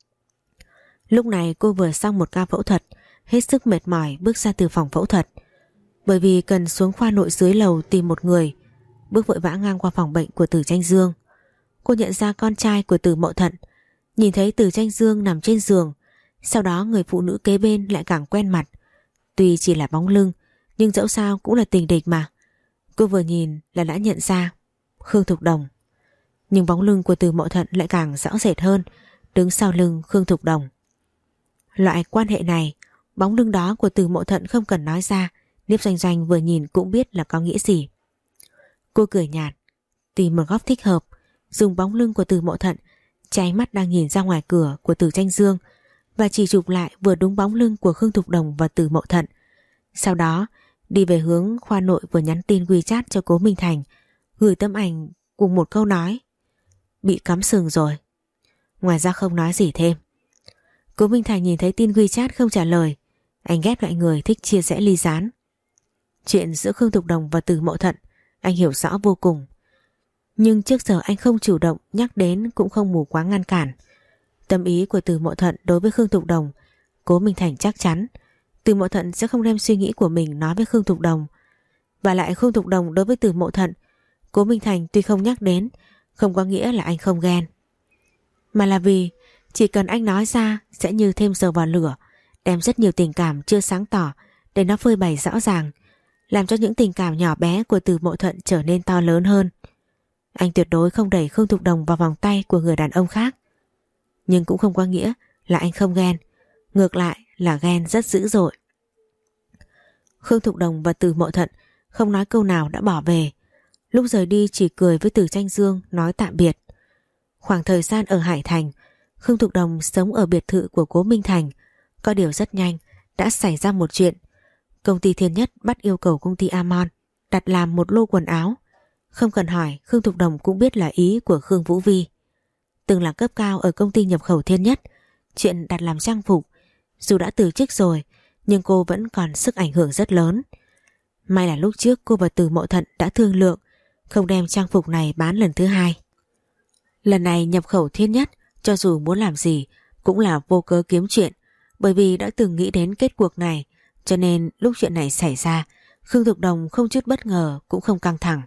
S1: Lúc này cô vừa xong một ca phẫu thuật, hết sức mệt mỏi bước ra từ phòng phẫu thuật. Bởi vì cần xuống khoa nội dưới lầu tìm một người, bước vội vã ngang qua phòng bệnh của Từ Tranh Dương. Cô nhận ra con trai của Từ Mậu Thận, nhìn thấy Từ Tranh Dương nằm trên giường, sau đó người phụ nữ kế bên lại càng quen mặt. Tuy chỉ là bóng lưng, nhưng dẫu sao cũng là tình địch mà. Cô vừa nhìn là đã nhận ra Khương Thục Đồng. Nhưng bóng lưng của Từ Mậu Thận lại càng rõ rệt hơn, đứng sau lưng Khương Thục Đồng. Loại quan hệ này, bóng lưng đó của Từ Mậu Thận không cần nói ra, Niếp Doanh Doanh vừa nhìn cũng biết là có nghĩa gì. Cô cười nhạt, tìm một góc thích hợp, dùng bóng lưng của Từ Mậu Thận, trái mắt đang nhìn ra ngoài cửa của Từ Tranh Dương và chỉ chụp lại vừa đúng bóng lưng của Khương Thục Đồng và Từ Mậu Thận. Sau đó đi về hướng khoa nội vừa nhắn tin WeChat cho Cố Minh Thành, gửi tấm ảnh cùng một câu nói: bị cắm sừng rồi. Ngoài ra không nói gì thêm. Cố Minh Thành nhìn thấy tin WeChat không trả lời. Anh ghét loại người thích chia rẽ ly gián. Chuyện giữa Khương Thục Đồng và Từ Mậu Thận anh hiểu rõ vô cùng, nhưng trước giờ anh không chủ động nhắc đến, cũng không mù quáng ngăn cản. Tâm ý của Từ Mậu Thận đối với Khương Thục Đồng, Cố Minh Thành chắc chắn Từ Mậu Thận sẽ không đem suy nghĩ của mình nói với Khương Thục Đồng. Và lại Khương Thục Đồng đối với Từ Mậu Thận, Cố Minh Thành tuy không nhắc đến, không có nghĩa là anh không ghen, mà là vì chỉ cần anh nói ra sẽ như thêm dầu vào lửa, đem rất nhiều tình cảm chưa sáng tỏ để nó phơi bày rõ ràng, làm cho những tình cảm nhỏ bé của Từ Mậu Thận trở nên to lớn hơn. Anh tuyệt đối không đẩy Khương Thục Đồng vào vòng tay của người đàn ông khác. Nhưng cũng không có nghĩa là anh không ghen, ngược lại là ghen rất dữ dội. Khương Thục Đồng và Từ Mậu Thận không nói câu nào đã bỏ về. Lúc rời đi chỉ cười với Từ Tranh Dương nói tạm biệt. Khoảng thời gian ở Hải Thành, Khương Thục Đồng sống ở biệt thự của Cố Minh Thành. Có điều rất nhanh đã xảy ra một chuyện. Công ty Thiên Nhất bắt yêu cầu công ty Amon đặt làm một lô quần áo. Không cần hỏi, Khương Thục Đồng cũng biết là ý của Khương Vũ Vi. Từng là cấp cao ở công ty nhập khẩu Thiên Nhất, chuyện đặt làm trang phục, dù đã từ chức rồi nhưng cô vẫn còn sức ảnh hưởng rất lớn. May là lúc trước cô và Từ Mậu Thận đã thương lượng không đem trang phục này bán lần thứ hai. Lần này nhập khẩu Thiên Nhất cho dù muốn làm gì cũng là vô cớ kiếm chuyện, bởi vì đã từng nghĩ đến kết cuộc này, cho nên lúc chuyện này xảy ra, Khương Thục Đồng không chút bất ngờ cũng không căng thẳng.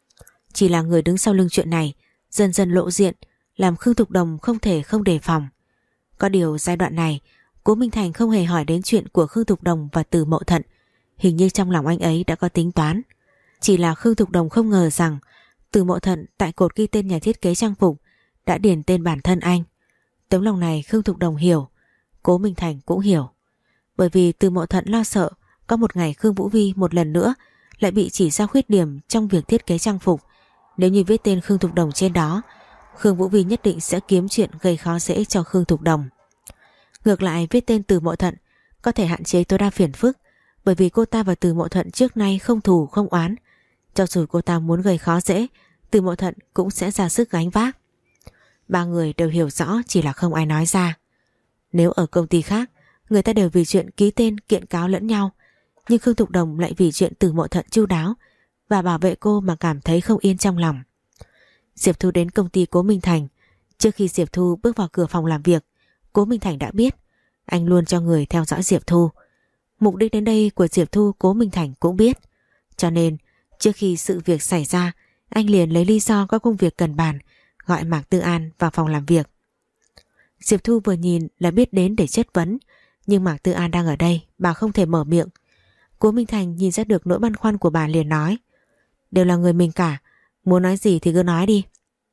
S1: Chỉ là người đứng sau lưng chuyện này dần dần lộ diện, làm Khương Thục Đồng không thể không đề phòng. Có điều giai đoạn này Cố Minh Thành không hề hỏi đến chuyện của Khương Thục Đồng và Từ Mậu Thận, hình như trong lòng anh ấy đã có tính toán. Chỉ là Khương Thục Đồng không ngờ rằng Từ Mậu Thận tại cột ghi tên nhà thiết kế trang phục đã điền tên bản thân anh. Tấm lòng này Khương Thục Đồng hiểu, Cố Minh Thành cũng hiểu. Bởi vì Từ Mậu Thận lo sợ có một ngày Khương Vũ Vi một lần nữa lại bị chỉ ra khuyết điểm trong việc thiết kế trang phục. Nếu như viết tên Khương Thục Đồng trên đó, Khương Vũ Vi nhất định sẽ kiếm chuyện gây khó dễ cho Khương Thục Đồng. Ngược lại viết tên Từ Mậu Thận có thể hạn chế tối đa phiền phức, bởi vì cô ta và Từ Mậu Thận trước nay không thù không oán. Cho dù cô ta muốn gây khó dễ, Từ Mậu Thận cũng sẽ ra sức gánh vác. Ba người đều hiểu rõ, chỉ là không ai nói ra. Nếu ở công ty khác, người ta đều vì chuyện ký tên kiện cáo lẫn nhau, nhưng Khương Thục Đồng lại vì chuyện Từ Mậu Thận chu đáo và bảo vệ cô mà cảm thấy không yên trong lòng. Diệp Thu đến công ty Cố Minh Thành. Trước khi Diệp Thu bước vào cửa phòng làm việc, Cố Minh Thành đã biết. Anh luôn cho người theo dõi Diệp Thu. Mục đích đến đây của Diệp Thu Cố Minh Thành cũng biết. Cho nên trước khi sự việc xảy ra, anh liền lấy lý do có công việc cần bàn, gọi Mạc Tư An vào phòng làm việc. Diệp Thu vừa nhìn là biết đến để chất vấn, nhưng Mạc Tư An đang ở đây, bà không thể mở miệng. Cố Minh Thành nhìn ra được nỗi băn khoăn của bà liền nói: đều là người mình cả, muốn nói gì thì cứ nói đi.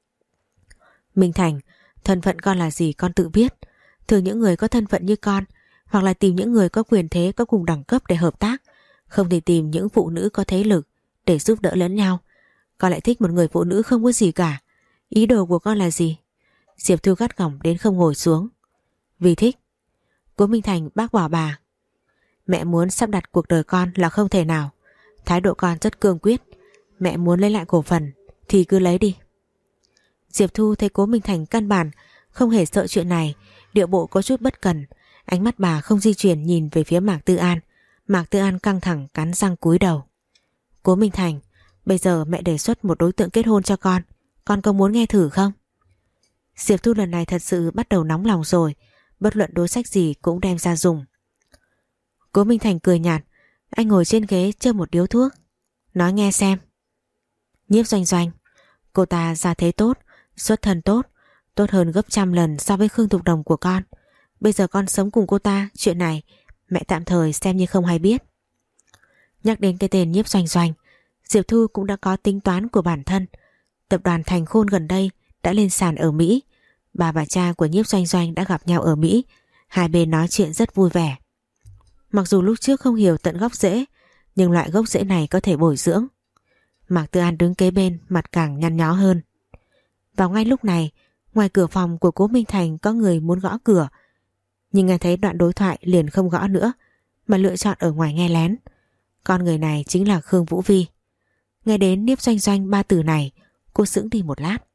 S1: Minh Thành, thân phận con là gì con tự biết. Thường những người có thân phận như con, hoặc là tìm những người có quyền thế, có cùng đẳng cấp để hợp tác, không thể tìm những phụ nữ có thế lực để giúp đỡ lẫn nhau. Con lại thích một người phụ nữ không có gì cả. Ý đồ của con là gì? Diệp Thu gắt gỏng đến không ngồi xuống. Vì thích. Cố Minh Thành bác bỏ bà. Mẹ muốn sắp đặt cuộc đời con là không thể nào. Thái độ con rất cương quyết. Mẹ muốn lấy lại cổ phần thì cứ lấy đi. Diệp Thu thấy Cố Minh Thành căn bản không hề sợ chuyện này, điệu bộ có chút bất cần. Ánh mắt bà không di chuyển nhìn về phía Mạc Tư An. Mạc Tư An căng thẳng cắn răng cúi đầu. Cố Minh Thành, bây giờ mẹ đề xuất một đối tượng kết hôn cho con. Con có muốn nghe thử không? Diệp Thu lần này thật sự bắt đầu nóng lòng rồi, bất luận đối sách gì cũng đem ra dùng. Cố Minh Thành cười nhạt. Anh ngồi trên ghế châm một điếu thuốc. Nói nghe xem. Nhiếp Doanh Doanh, cô ta gia thế tốt, xuất thân tốt, tốt hơn gấp trăm lần so với Khương Thục Đồng của con. Bây giờ con sống cùng cô ta, chuyện này mẹ tạm thời xem như không hay biết. Nhắc đến cái tên Nhiếp Doanh Doanh, Diệp Thu cũng đã có tính toán của bản thân. Tập đoàn Thành Khôn gần đây đã lên sàn ở Mỹ. Bà và cha của Nhiếp Doanh Doanh đã gặp nhau ở Mỹ. Hai bên nói chuyện rất vui vẻ. Mặc dù lúc trước không hiểu tận gốc rễ, nhưng loại gốc rễ này có thể bồi dưỡng. Mạc Tư An đứng kế bên, mặt càng nhăn nhó hơn. Vào ngay lúc này, ngoài cửa phòng của Cố Minh Thành có người muốn gõ cửa, nhưng nghe thấy đoạn đối thoại liền không gõ nữa, mà lựa chọn ở ngoài nghe lén. Con người này chính là Khương Vũ Vi. Nghe đến Nhiếp Doanh Doanh ba từ này, cô sững đi một lát.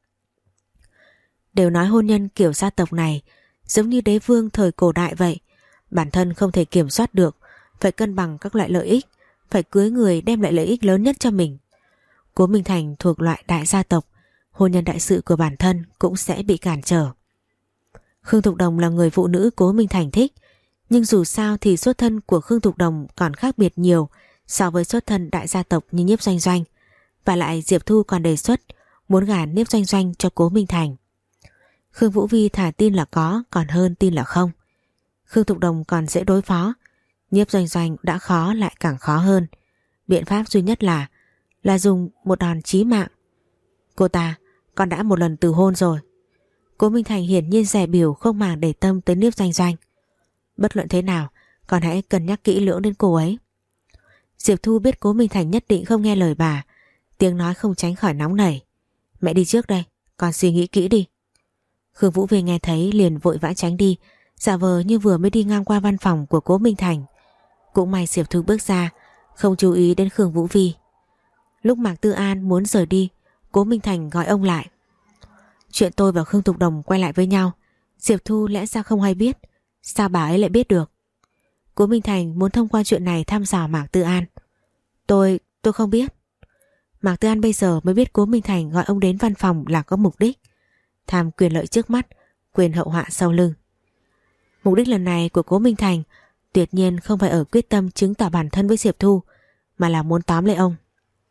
S1: Đều nói hôn nhân kiểu gia tộc này giống như đế vương thời cổ đại vậy, bản thân không thể kiểm soát được, phải cân bằng các loại lợi ích, phải cưới người đem lại lợi ích lớn nhất cho mình. Cố Minh Thành thuộc loại đại gia tộc, hôn nhân đại sự của bản thân cũng sẽ bị cản trở. Khương Thục Đồng là người phụ nữ Cố Minh Thành thích, nhưng dù sao thì xuất thân của Khương Thục Đồng còn khác biệt nhiều so với xuất thân đại gia tộc như Nhiếp Doanh Doanh. Và lại Diệp Thu còn đề xuất muốn gả Nhiếp Doanh Doanh cho Cố Minh Thành. Khương Vũ Vi thà tin là có còn hơn tin là không. Khương Thục Đồng còn dễ đối phó, Nhiếp Doanh Doanh đã khó lại càng khó hơn. Biện pháp duy nhất là là dùng một đòn chí mạng. Cô ta còn đã một lần từ hôn rồi. Cố Minh Thành hiển nhiên dè biểu không màng để tâm tới Nhiếp Doanh Doanh. Bất luận thế nào, còn hãy cân nhắc kỹ lưỡng đến cô ấy. Diệp Thu biết Cố Minh Thành nhất định không nghe lời bà, tiếng nói không tránh khỏi nóng nảy. Mẹ đi trước đây, con suy nghĩ kỹ đi. Khương Vũ Vi nghe thấy liền vội vã tránh đi, giả vờ như vừa mới đi ngang qua văn phòng của Cố Minh Thành. Cũng may Diệp Thu bước ra, không chú ý đến Khương Vũ Vi. Lúc Mạc Tư An muốn rời đi, Cố Minh Thành gọi ông lại. Chuyện tôi và Khương Thục Đồng quay lại với nhau, Diệp Thu lẽ ra không hay biết, sao bà ấy lại biết được? Cố Minh Thành muốn thông qua chuyện này thăm dò Mạc Tư An. Tôi, tôi không biết. Mạc Tư An bây giờ mới biết Cố Minh Thành gọi ông đến văn phòng là có mục đích. Tham quyền lợi trước mắt, quyền hậu họa sau lưng. Mục đích lần này của Cố Minh Thành tuyệt nhiên không phải ở quyết tâm chứng tỏ bản thân với Diệp Thu, mà là muốn tóm lấy ông.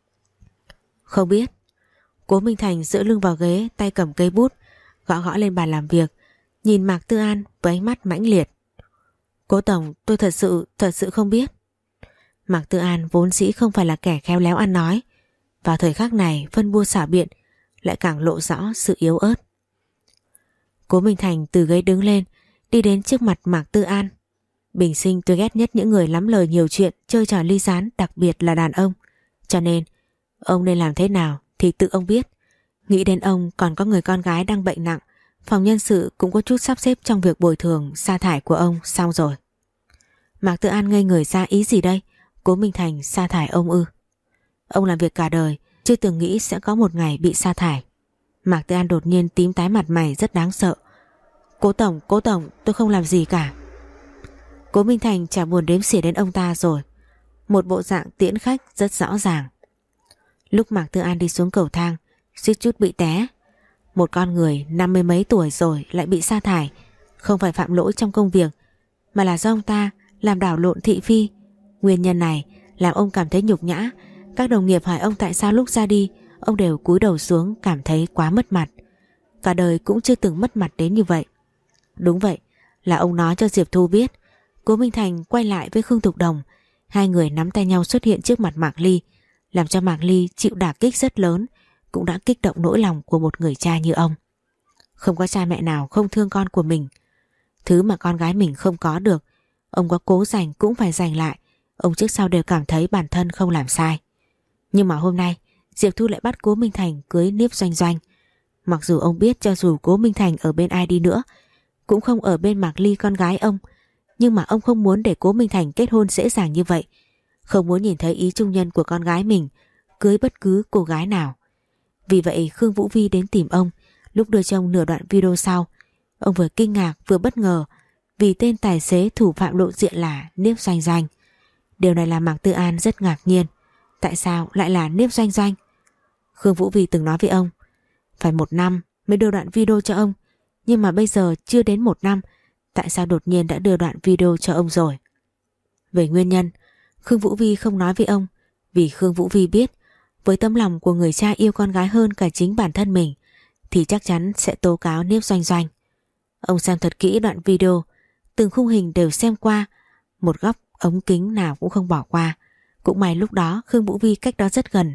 S1: Không biết. Cố Minh Thành dựa lưng vào ghế, tay cầm cây bút, gõ gõ lên bàn làm việc, nhìn Mạc Tư An với ánh mắt mãnh liệt. Cố Tổng, tôi thật sự, thật sự không biết. Mạc Tư An vốn dĩ không phải là kẻ khéo léo ăn nói, vào thời khắc này phân bua xảo biện lại càng lộ rõ sự yếu ớt. Cố Minh Thành từ ghế đứng lên, đi đến trước mặt Mạc Tư An. Bình sinh tôi ghét nhất những người lắm lời nhiều chuyện, chơi trò ly gián, đặc biệt là đàn ông. Cho nên, ông nên làm thế nào thì tự ông biết. Nghĩ đến ông còn có người con gái đang bệnh nặng, phòng nhân sự cũng có chút sắp xếp trong việc bồi thường sa thải của ông xong rồi. Mạc Tư An ngây người ra, ý gì đây? Cố Minh Thành sa thải ông ư? Ông làm việc cả đời, chưa từng nghĩ sẽ có một ngày bị sa thải. Mạc Tư An đột nhiên tím tái mặt mày rất đáng sợ. Cố Tổng, Cố Tổng, tôi không làm gì cả. Cố Minh Thành chả buồn đếm xỉa đến ông ta rồi, một bộ dạng tiễn khách rất rõ ràng. Lúc Mạc Tư An đi xuống cầu thang, suýt chút bị té. Một con người năm mươi mấy tuổi rồi lại bị sa thải, không phải phạm lỗi trong công việc, mà là do ông ta làm đảo lộn thị phi. Nguyên nhân này làm ông cảm thấy nhục nhã. Các đồng nghiệp hỏi ông tại sao lúc ra đi ông đều cúi đầu xuống, cảm thấy quá mất mặt. Cả đời cũng chưa từng mất mặt đến như vậy. Đúng vậy, là ông nói cho Diệp Thu biết. Cố Minh Thành quay lại với Khương Thục Đồng, hai người nắm tay nhau xuất hiện trước mặt Mạc Ly, làm cho Mạc Ly chịu đả kích rất lớn, cũng đã kích động nỗi lòng của một người cha như ông. Không có cha mẹ nào không thương con của mình. Thứ mà con gái mình không có được, ông có cố giành cũng phải giành lại. Ông trước sau đều cảm thấy bản thân không làm sai. Nhưng mà hôm nay Diệp Thu lại bắt Cố Minh Thành cưới Nhiếp Doanh Doanh. Mặc dù ông biết cho dù Cố Minh Thành ở bên ai đi nữa cũng không ở bên Mạc Ly con gái ông, nhưng mà ông không muốn để Cố Minh Thành kết hôn dễ dàng như vậy, không muốn nhìn thấy ý trung nhân của con gái mình cưới bất cứ cô gái nào. Vì vậy Khương Vũ Vi đến tìm ông. Lúc đưa cho ông nửa đoạn video sau, ông vừa kinh ngạc vừa bất ngờ vì tên tài xế thủ phạm lộ diện là Nhiếp Doanh Doanh. Điều này làm Mạc Tư An rất ngạc nhiên. Tại sao lại là Nhiếp Doanh Doanh? Khương Vũ Vi từng nói với ông phải một năm mới đưa đoạn video cho ông, nhưng mà bây giờ chưa đến một năm, tại sao đột nhiên đã đưa đoạn video cho ông rồi? Về nguyên nhân, Khương Vũ Vi không nói với ông, vì Khương Vũ Vi biết với tấm lòng của người cha yêu con gái hơn cả chính bản thân mình thì chắc chắn sẽ tố cáo Nhiếp Doanh Doanh. Ông xem thật kỹ đoạn video, từng khung hình đều xem qua, một góc ống kính nào cũng không bỏ qua. Cũng may lúc đó Khương Vũ Vi cách đó rất gần,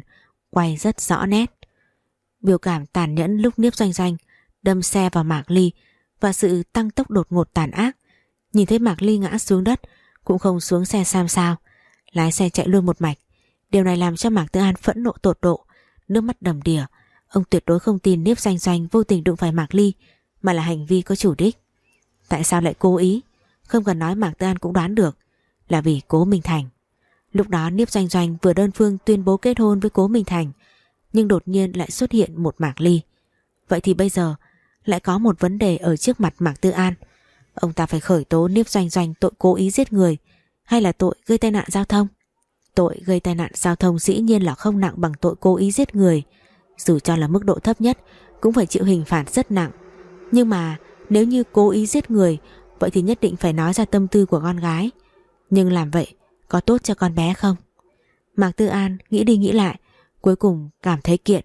S1: quay rất rõ nét. Biểu cảm tàn nhẫn lúc Niếp Doanh Doanh đâm xe vào Mạc Ly và sự tăng tốc đột ngột tàn ác. Nhìn thấy Mạc Ly ngã xuống đất cũng không xuống xe xam sao, lái xe chạy luôn một mạch. Điều này làm cho Mạc Tư An phẫn nộ tột độ, nước mắt đầm đìa. Ông tuyệt đối không tin Niếp Doanh Doanh vô tình đụng phải Mạc Ly, mà là hành vi có chủ đích. Tại sao lại cố ý? Không cần nói Mạc Tư An cũng đoán được, là vì Cố Minh Thành. Lúc đó Niếp Doanh Doanh vừa đơn phương tuyên bố kết hôn với Cố Minh Thành, nhưng đột nhiên lại xuất hiện một Mạc Ly. Vậy thì bây giờ lại có một vấn đề ở trước mặt Mạc Tư An. Ông ta phải khởi tố Niếp Doanh Doanh tội cố ý giết người hay là tội gây tai nạn giao thông? Tội gây tai nạn giao thông dĩ nhiên là không nặng bằng tội cố ý giết người, dù cho là mức độ thấp nhất cũng phải chịu hình phạt rất nặng. Nhưng mà nếu như cố ý giết người, vậy thì nhất định phải nói ra tâm tư của con gái. Nhưng làm vậy có tốt cho con bé không? Mạc Tư An nghĩ đi nghĩ lại, cuối cùng cảm thấy kiện.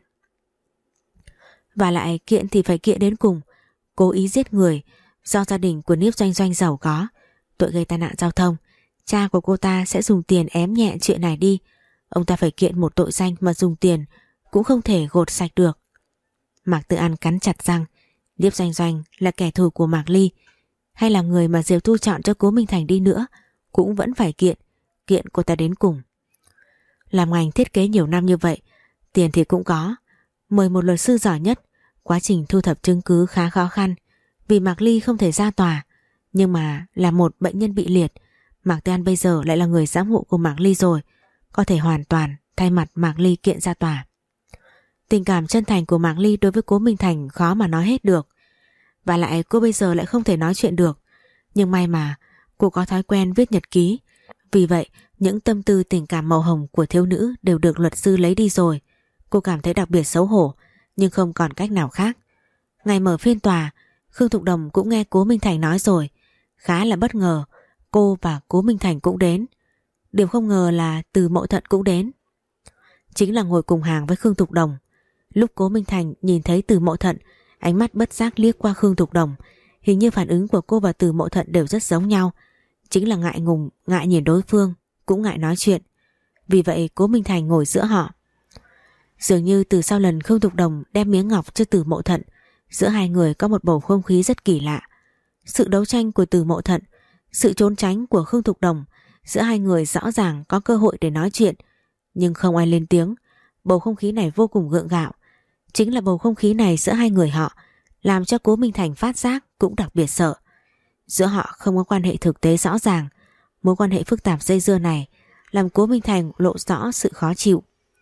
S1: Và lại kiện thì phải kiện đến cùng. Cố ý giết người do gia đình của Niếp Doanh Doanh giàu có, tội gây tai nạn giao thông, cha của cô ta sẽ dùng tiền ém nhẹ chuyện này đi. Ông ta phải kiện một tội danh mà dùng tiền cũng không thể gột sạch được. Mạc Tư An cắn chặt răng. Niếp Doanh Doanh là kẻ thù của Mạc Ly, hay là người mà Diệp Thu chọn cho Cố Minh Thành đi nữa, cũng vẫn phải kiện, kiện cô ta đến cùng. Làm ngành thiết kế nhiều năm như vậy, tiền thì cũng có, mời một luật sư giỏi nhất. Quá trình thu thập chứng cứ khá khó khăn, vì Mạc Ly không thể ra tòa. Nhưng mà là một bệnh nhân bị liệt, Mạc Tư An bây giờ lại là người giám hộ của Mạc Ly rồi, có thể hoàn toàn thay mặt Mạc Ly kiện ra tòa. Tình cảm chân thành của Mạc Ly đối với Cố Minh Thành khó mà nói hết được. Và lại cô bây giờ lại không thể nói chuyện được. Nhưng may mà cô có thói quen viết nhật ký, vì vậy những tâm tư tình cảm màu hồng của thiếu nữ đều được luật sư lấy đi rồi. Cô cảm thấy đặc biệt xấu hổ, nhưng không còn cách nào khác. Ngày mở phiên tòa, Khương Thục Đồng cũng nghe Cố Minh Thành nói rồi. Khá là bất ngờ, cô và Cố Minh Thành cũng đến. Điều không ngờ là Từ Mậu Thận cũng đến, chính là ngồi cùng hàng với Khương Thục Đồng. Lúc Cố Minh Thành nhìn thấy Từ Mậu Thận, ánh mắt bất giác liếc qua Khương Thục Đồng. Hình như phản ứng của cô và Từ Mậu Thận đều rất giống nhau, chính là ngại ngùng, ngại nhìn đối phương, cũng ngại nói chuyện. Vì vậy Cố Minh Thành ngồi giữa họ. Dường như từ sau lần Khương Thục Đồng đem miếng ngọc cho Từ Mậu Thận, giữa hai người có một bầu không khí rất kỳ lạ. Sự đấu tranh của Từ Mậu Thận, sự trốn tránh của Khương Thục Đồng, giữa hai người rõ ràng có cơ hội để nói chuyện, nhưng không ai lên tiếng. Bầu không khí này vô cùng gượng gạo. Chính là bầu không khí này giữa hai người họ làm cho Cố Minh Thành phát giác cũng đặc biệt sợ. Giữa họ không có quan hệ thực tế rõ ràng. Mối quan hệ phức tạp dây dưa này làm Cố Minh Thành lộ rõ sự khó chịu.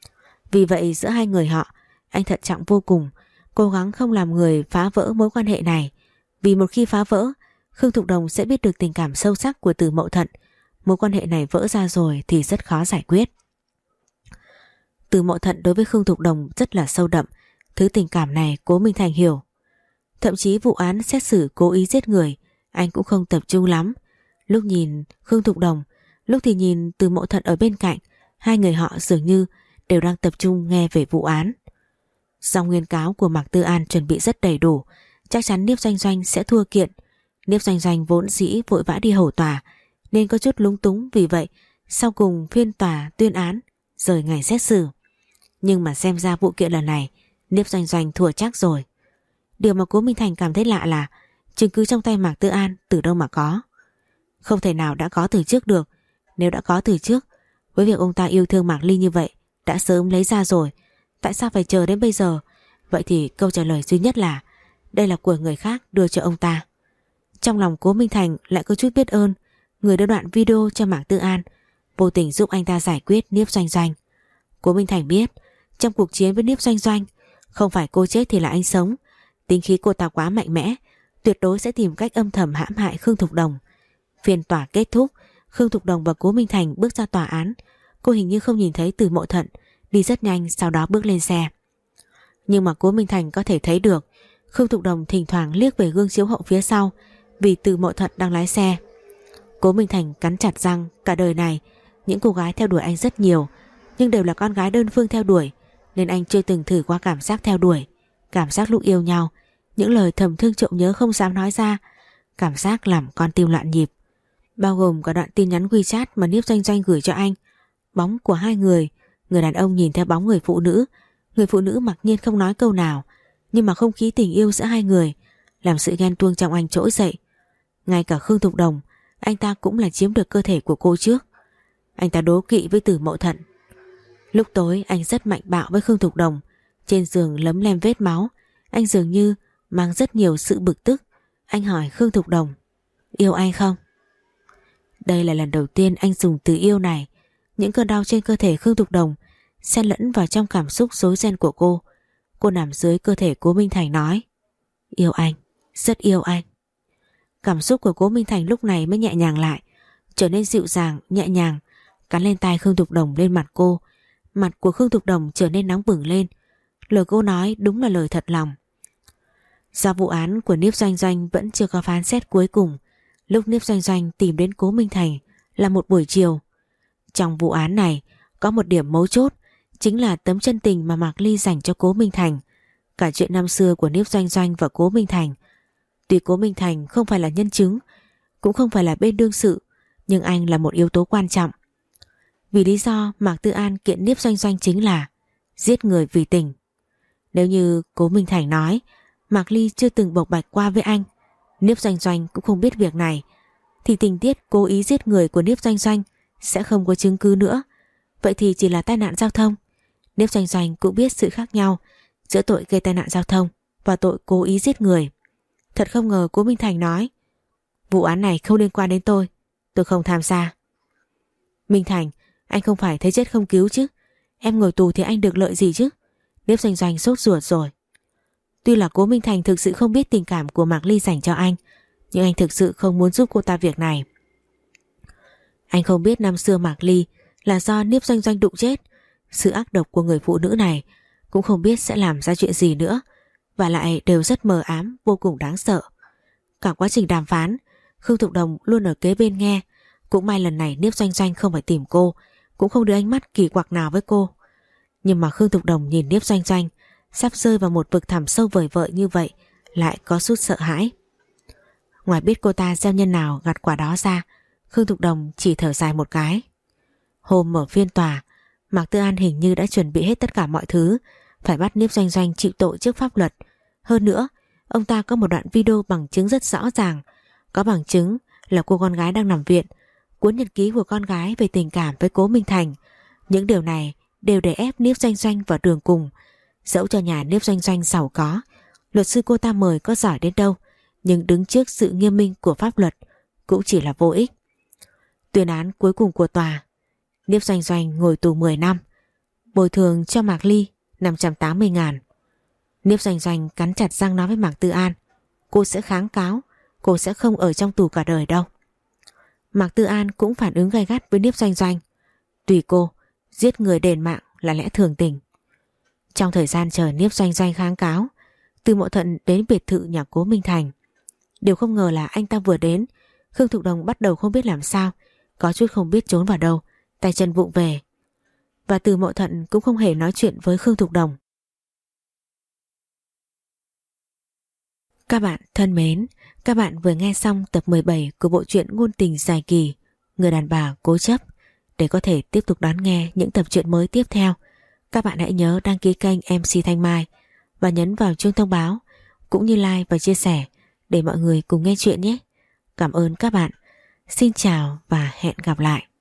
S1: Vì vậy giữa hai người họ, anh thận trọng vô cùng, cố gắng không làm người phá vỡ mối quan hệ này. Vì một khi phá vỡ, Khương Thục Đồng sẽ biết được tình cảm sâu sắc của Từ Mậu Thận. Mối quan hệ này vỡ ra rồi thì rất khó giải quyết. Từ Mậu Thận đối với Khương Thục Đồng rất là sâu đậm. Thứ tình cảm này Cố Minh Thành hiểu. Thậm chí vụ án xét xử cố ý giết người, anh cũng không tập trung lắm. Lúc nhìn Khương Thục Đồng, lúc thì nhìn Từ Mậu Thận ở bên cạnh. Hai người họ dường như đều đang tập trung nghe về vụ án. Dòng nguyên cáo của Mạc Tư An chuẩn bị rất đầy đủ, chắc chắn Niếp Doanh Doanh sẽ thua kiện. Niếp Doanh Doanh vốn dĩ vội vã đi hầu tòa nên có chút lúng túng, vì vậy sau cùng phiên tòa tuyên án, rời ngày xét xử. Nhưng mà xem ra vụ kiện lần này Niếp Doanh Doanh thua chắc rồi. Điều mà Cố Minh Thành cảm thấy lạ là chứng cứ trong tay Mạc Tư An từ đâu mà có. Không thể nào đã có từ trước được. Nếu đã có từ trước, với việc ông ta yêu thương Mạc Ly như vậy, đã sớm lấy ra rồi. Tại sao phải chờ đến bây giờ? Vậy thì câu trả lời duy nhất là đây là của người khác đưa cho ông ta. Trong lòng Cố Minh Thành lại có chút biết ơn người đưa đoạn video cho Mạc Tư An, vô tình giúp anh ta giải quyết Niếp Doanh Doanh. Cố Minh Thành biết trong cuộc chiến với Niếp Doanh Doanh, không phải cô chết thì là anh sống. Tính khí cô ta quá mạnh mẽ, tuyệt đối sẽ tìm cách âm thầm hãm hại Khương Thục Đồng. Phiên tòa kết thúc, Khương Thục Đồng và Cố Minh Thành bước ra tòa án. Cô hình như không nhìn thấy Từ Mậu Thận, đi rất nhanh sau đó bước lên xe. Nhưng mà Cố Minh Thành có thể thấy được Khương Thục Đồng thỉnh thoảng liếc về gương chiếu hậu phía sau, vì Từ Mậu Thận đang lái xe. Cố Minh Thành cắn chặt răng. Cả đời này những cô gái theo đuổi anh rất nhiều, nhưng đều là con gái đơn phương theo đuổi, nên anh chưa từng thử qua cảm giác theo đuổi. Cảm giác lúc yêu nhau, những lời thầm thương trộm nhớ không dám nói ra, cảm giác làm con tim loạn nhịp. Bao gồm cả đoạn tin nhắn WeChat mà Niếp Doanh Doanh gửi cho anh. Bóng của hai người Người đàn ông nhìn theo bóng người phụ nữ. Người phụ nữ mặc nhiên không nói câu nào, nhưng mà không khí tình yêu giữa hai người làm sự ghen tuông trong anh trỗi dậy. Ngay cả Khương Thục Đồng, anh ta cũng là chiếm được cơ thể của cô trước. Anh ta đố kỵ với Từ Mậu Thận. Lúc tối anh rất mạnh bạo với Khương Thục Đồng. Trên giường lấm lem vết máu. Anh dường như mang rất nhiều sự bực tức. Anh hỏi Khương Thục Đồng: yêu anh không? Đây là lần đầu tiên anh dùng từ yêu này. Những cơn đau trên cơ thể Khương Thục Đồng xen lẫn vào trong cảm xúc rối ren của cô. Cô nằm dưới cơ thể Cố Minh Thành nói: yêu anh, rất yêu anh. Cảm xúc của Cố Minh Thành lúc này mới nhẹ nhàng lại, trở nên dịu dàng, nhẹ nhàng, cắn lên tai Khương Thục Đồng lên mặt cô. Mặt của Khương Thục Đồng trở nên nóng bừng lên. Lời cô nói đúng là lời thật lòng. Do vụ án của Niếp Doanh Doanh vẫn chưa có phán xét cuối cùng, lúc Niếp Doanh Doanh tìm đến Cố Minh Thành là một buổi chiều. Trong vụ án này có một điểm mấu chốt, chính là tấm chân tình mà Mạc Ly dành cho Cố Minh Thành. Cả chuyện năm xưa của Niếp Doanh Doanh và Cố Minh Thành. Tuy Cố Minh Thành không phải là nhân chứng, cũng không phải là bên đương sự, nhưng anh là một yếu tố quan trọng. Vì lý do Mạc Tư An kiện Niếp Doanh Doanh chính là giết người vì tình. Nếu như Cố Minh Thành nói Mạc Ly chưa từng bộc bạch qua với anh, Niếp Doanh Doanh cũng không biết việc này, thì tình tiết cố ý giết người của Niếp Doanh Doanh sẽ không có chứng cứ nữa. Vậy thì chỉ là tai nạn giao thông. Niếp Doanh Doanh cũng biết sự khác nhau giữa tội gây tai nạn giao thông và tội cố ý giết người. Thật không ngờ Cố Minh Thành nói: vụ án này không liên quan đến tôi, tôi không tham gia. Minh Thành, anh không phải thấy chết không cứu chứ? Em ngồi tù thì anh được lợi gì chứ? Niếp Doanh Doanh sốt ruột rồi. Tuy là Cố Minh Thành thực sự không biết tình cảm của Mạc Ly dành cho anh, nhưng anh thực sự không muốn giúp cô ta việc này. Anh không biết năm xưa Mạc Ly là do Niếp Doanh Doanh đụng chết. Sự ác độc của người phụ nữ này cũng không biết sẽ làm ra chuyện gì nữa, và lại đều rất mờ ám, vô cùng đáng sợ. Cả quá trình đàm phán, Khương Thục Đồng luôn ở kế bên nghe. Cũng may lần này Niếp Doanh Doanh không phải tìm cô, cũng không đưa ánh mắt kỳ quặc nào với cô. Nhưng mà Khương Thục Đồng nhìn Niếp Doanh Doanh sắp rơi vào một vực thẳm sâu vời vợi như vậy, lại có chút sợ hãi. Ngoài biết cô ta gieo nhân nào gặt quả đó ra, Khương Thục Đồng chỉ thở dài một cái. Hôm mở phiên tòa, Mạc Tư An hình như đã chuẩn bị hết tất cả mọi thứ, phải bắt Niếp Doanh Doanh chịu tội trước pháp luật. Hơn nữa, ông ta có một đoạn video bằng chứng rất rõ ràng. Có bằng chứng là cô con gái đang nằm viện, cuốn nhật ký của con gái về tình cảm với Cố Minh Thành. Những điều này đều để ép Niếp Doanh Doanh vào đường cùng. Dẫu cho nhà Niếp Doanh Doanh giàu có, luật sư cô ta mời có giỏi đến đâu, nhưng đứng trước sự nghiêm minh của pháp luật cũng chỉ là vô ích. Tuyên án cuối cùng của tòa, Niếp Doanh Doanh ngồi tù mười năm, bồi thường cho Mạc Ly năm trăm tám mươi ngàn. Niếp Doanh Doanh cắn chặt răng nói với Mạc Tư An: cô sẽ kháng cáo, cô sẽ không ở trong tù cả đời đâu. Mạc Tư An cũng phản ứng gay gắt với Niếp Doanh Doanh: tùy cô, giết người đền mạng là lẽ thường tình. Trong thời gian chờ Niếp Doanh Doanh kháng cáo, Từ Mậu Thận đến biệt thự nhà Cố Minh Thành. Điều không ngờ là anh ta vừa đến, Khương Thục Đồng bắt đầu không biết làm sao, có chút không biết trốn vào đâu, tay chân vụng về. Và Từ Mậu Thận cũng không hề nói chuyện với Khương Thục Đồng. Các bạn thân mến, các bạn vừa nghe xong tập mười bảy của bộ truyện ngôn tình dài kỳ Người đàn bà cố chấp. Để có thể tiếp tục đón nghe những tập truyện mới tiếp theo, các bạn hãy nhớ đăng ký kênh em xê Thanh Mai và nhấn vào chuông thông báo, cũng như like và chia sẻ để mọi người cùng nghe chuyện nhé. Cảm ơn các bạn. Xin chào và hẹn gặp lại.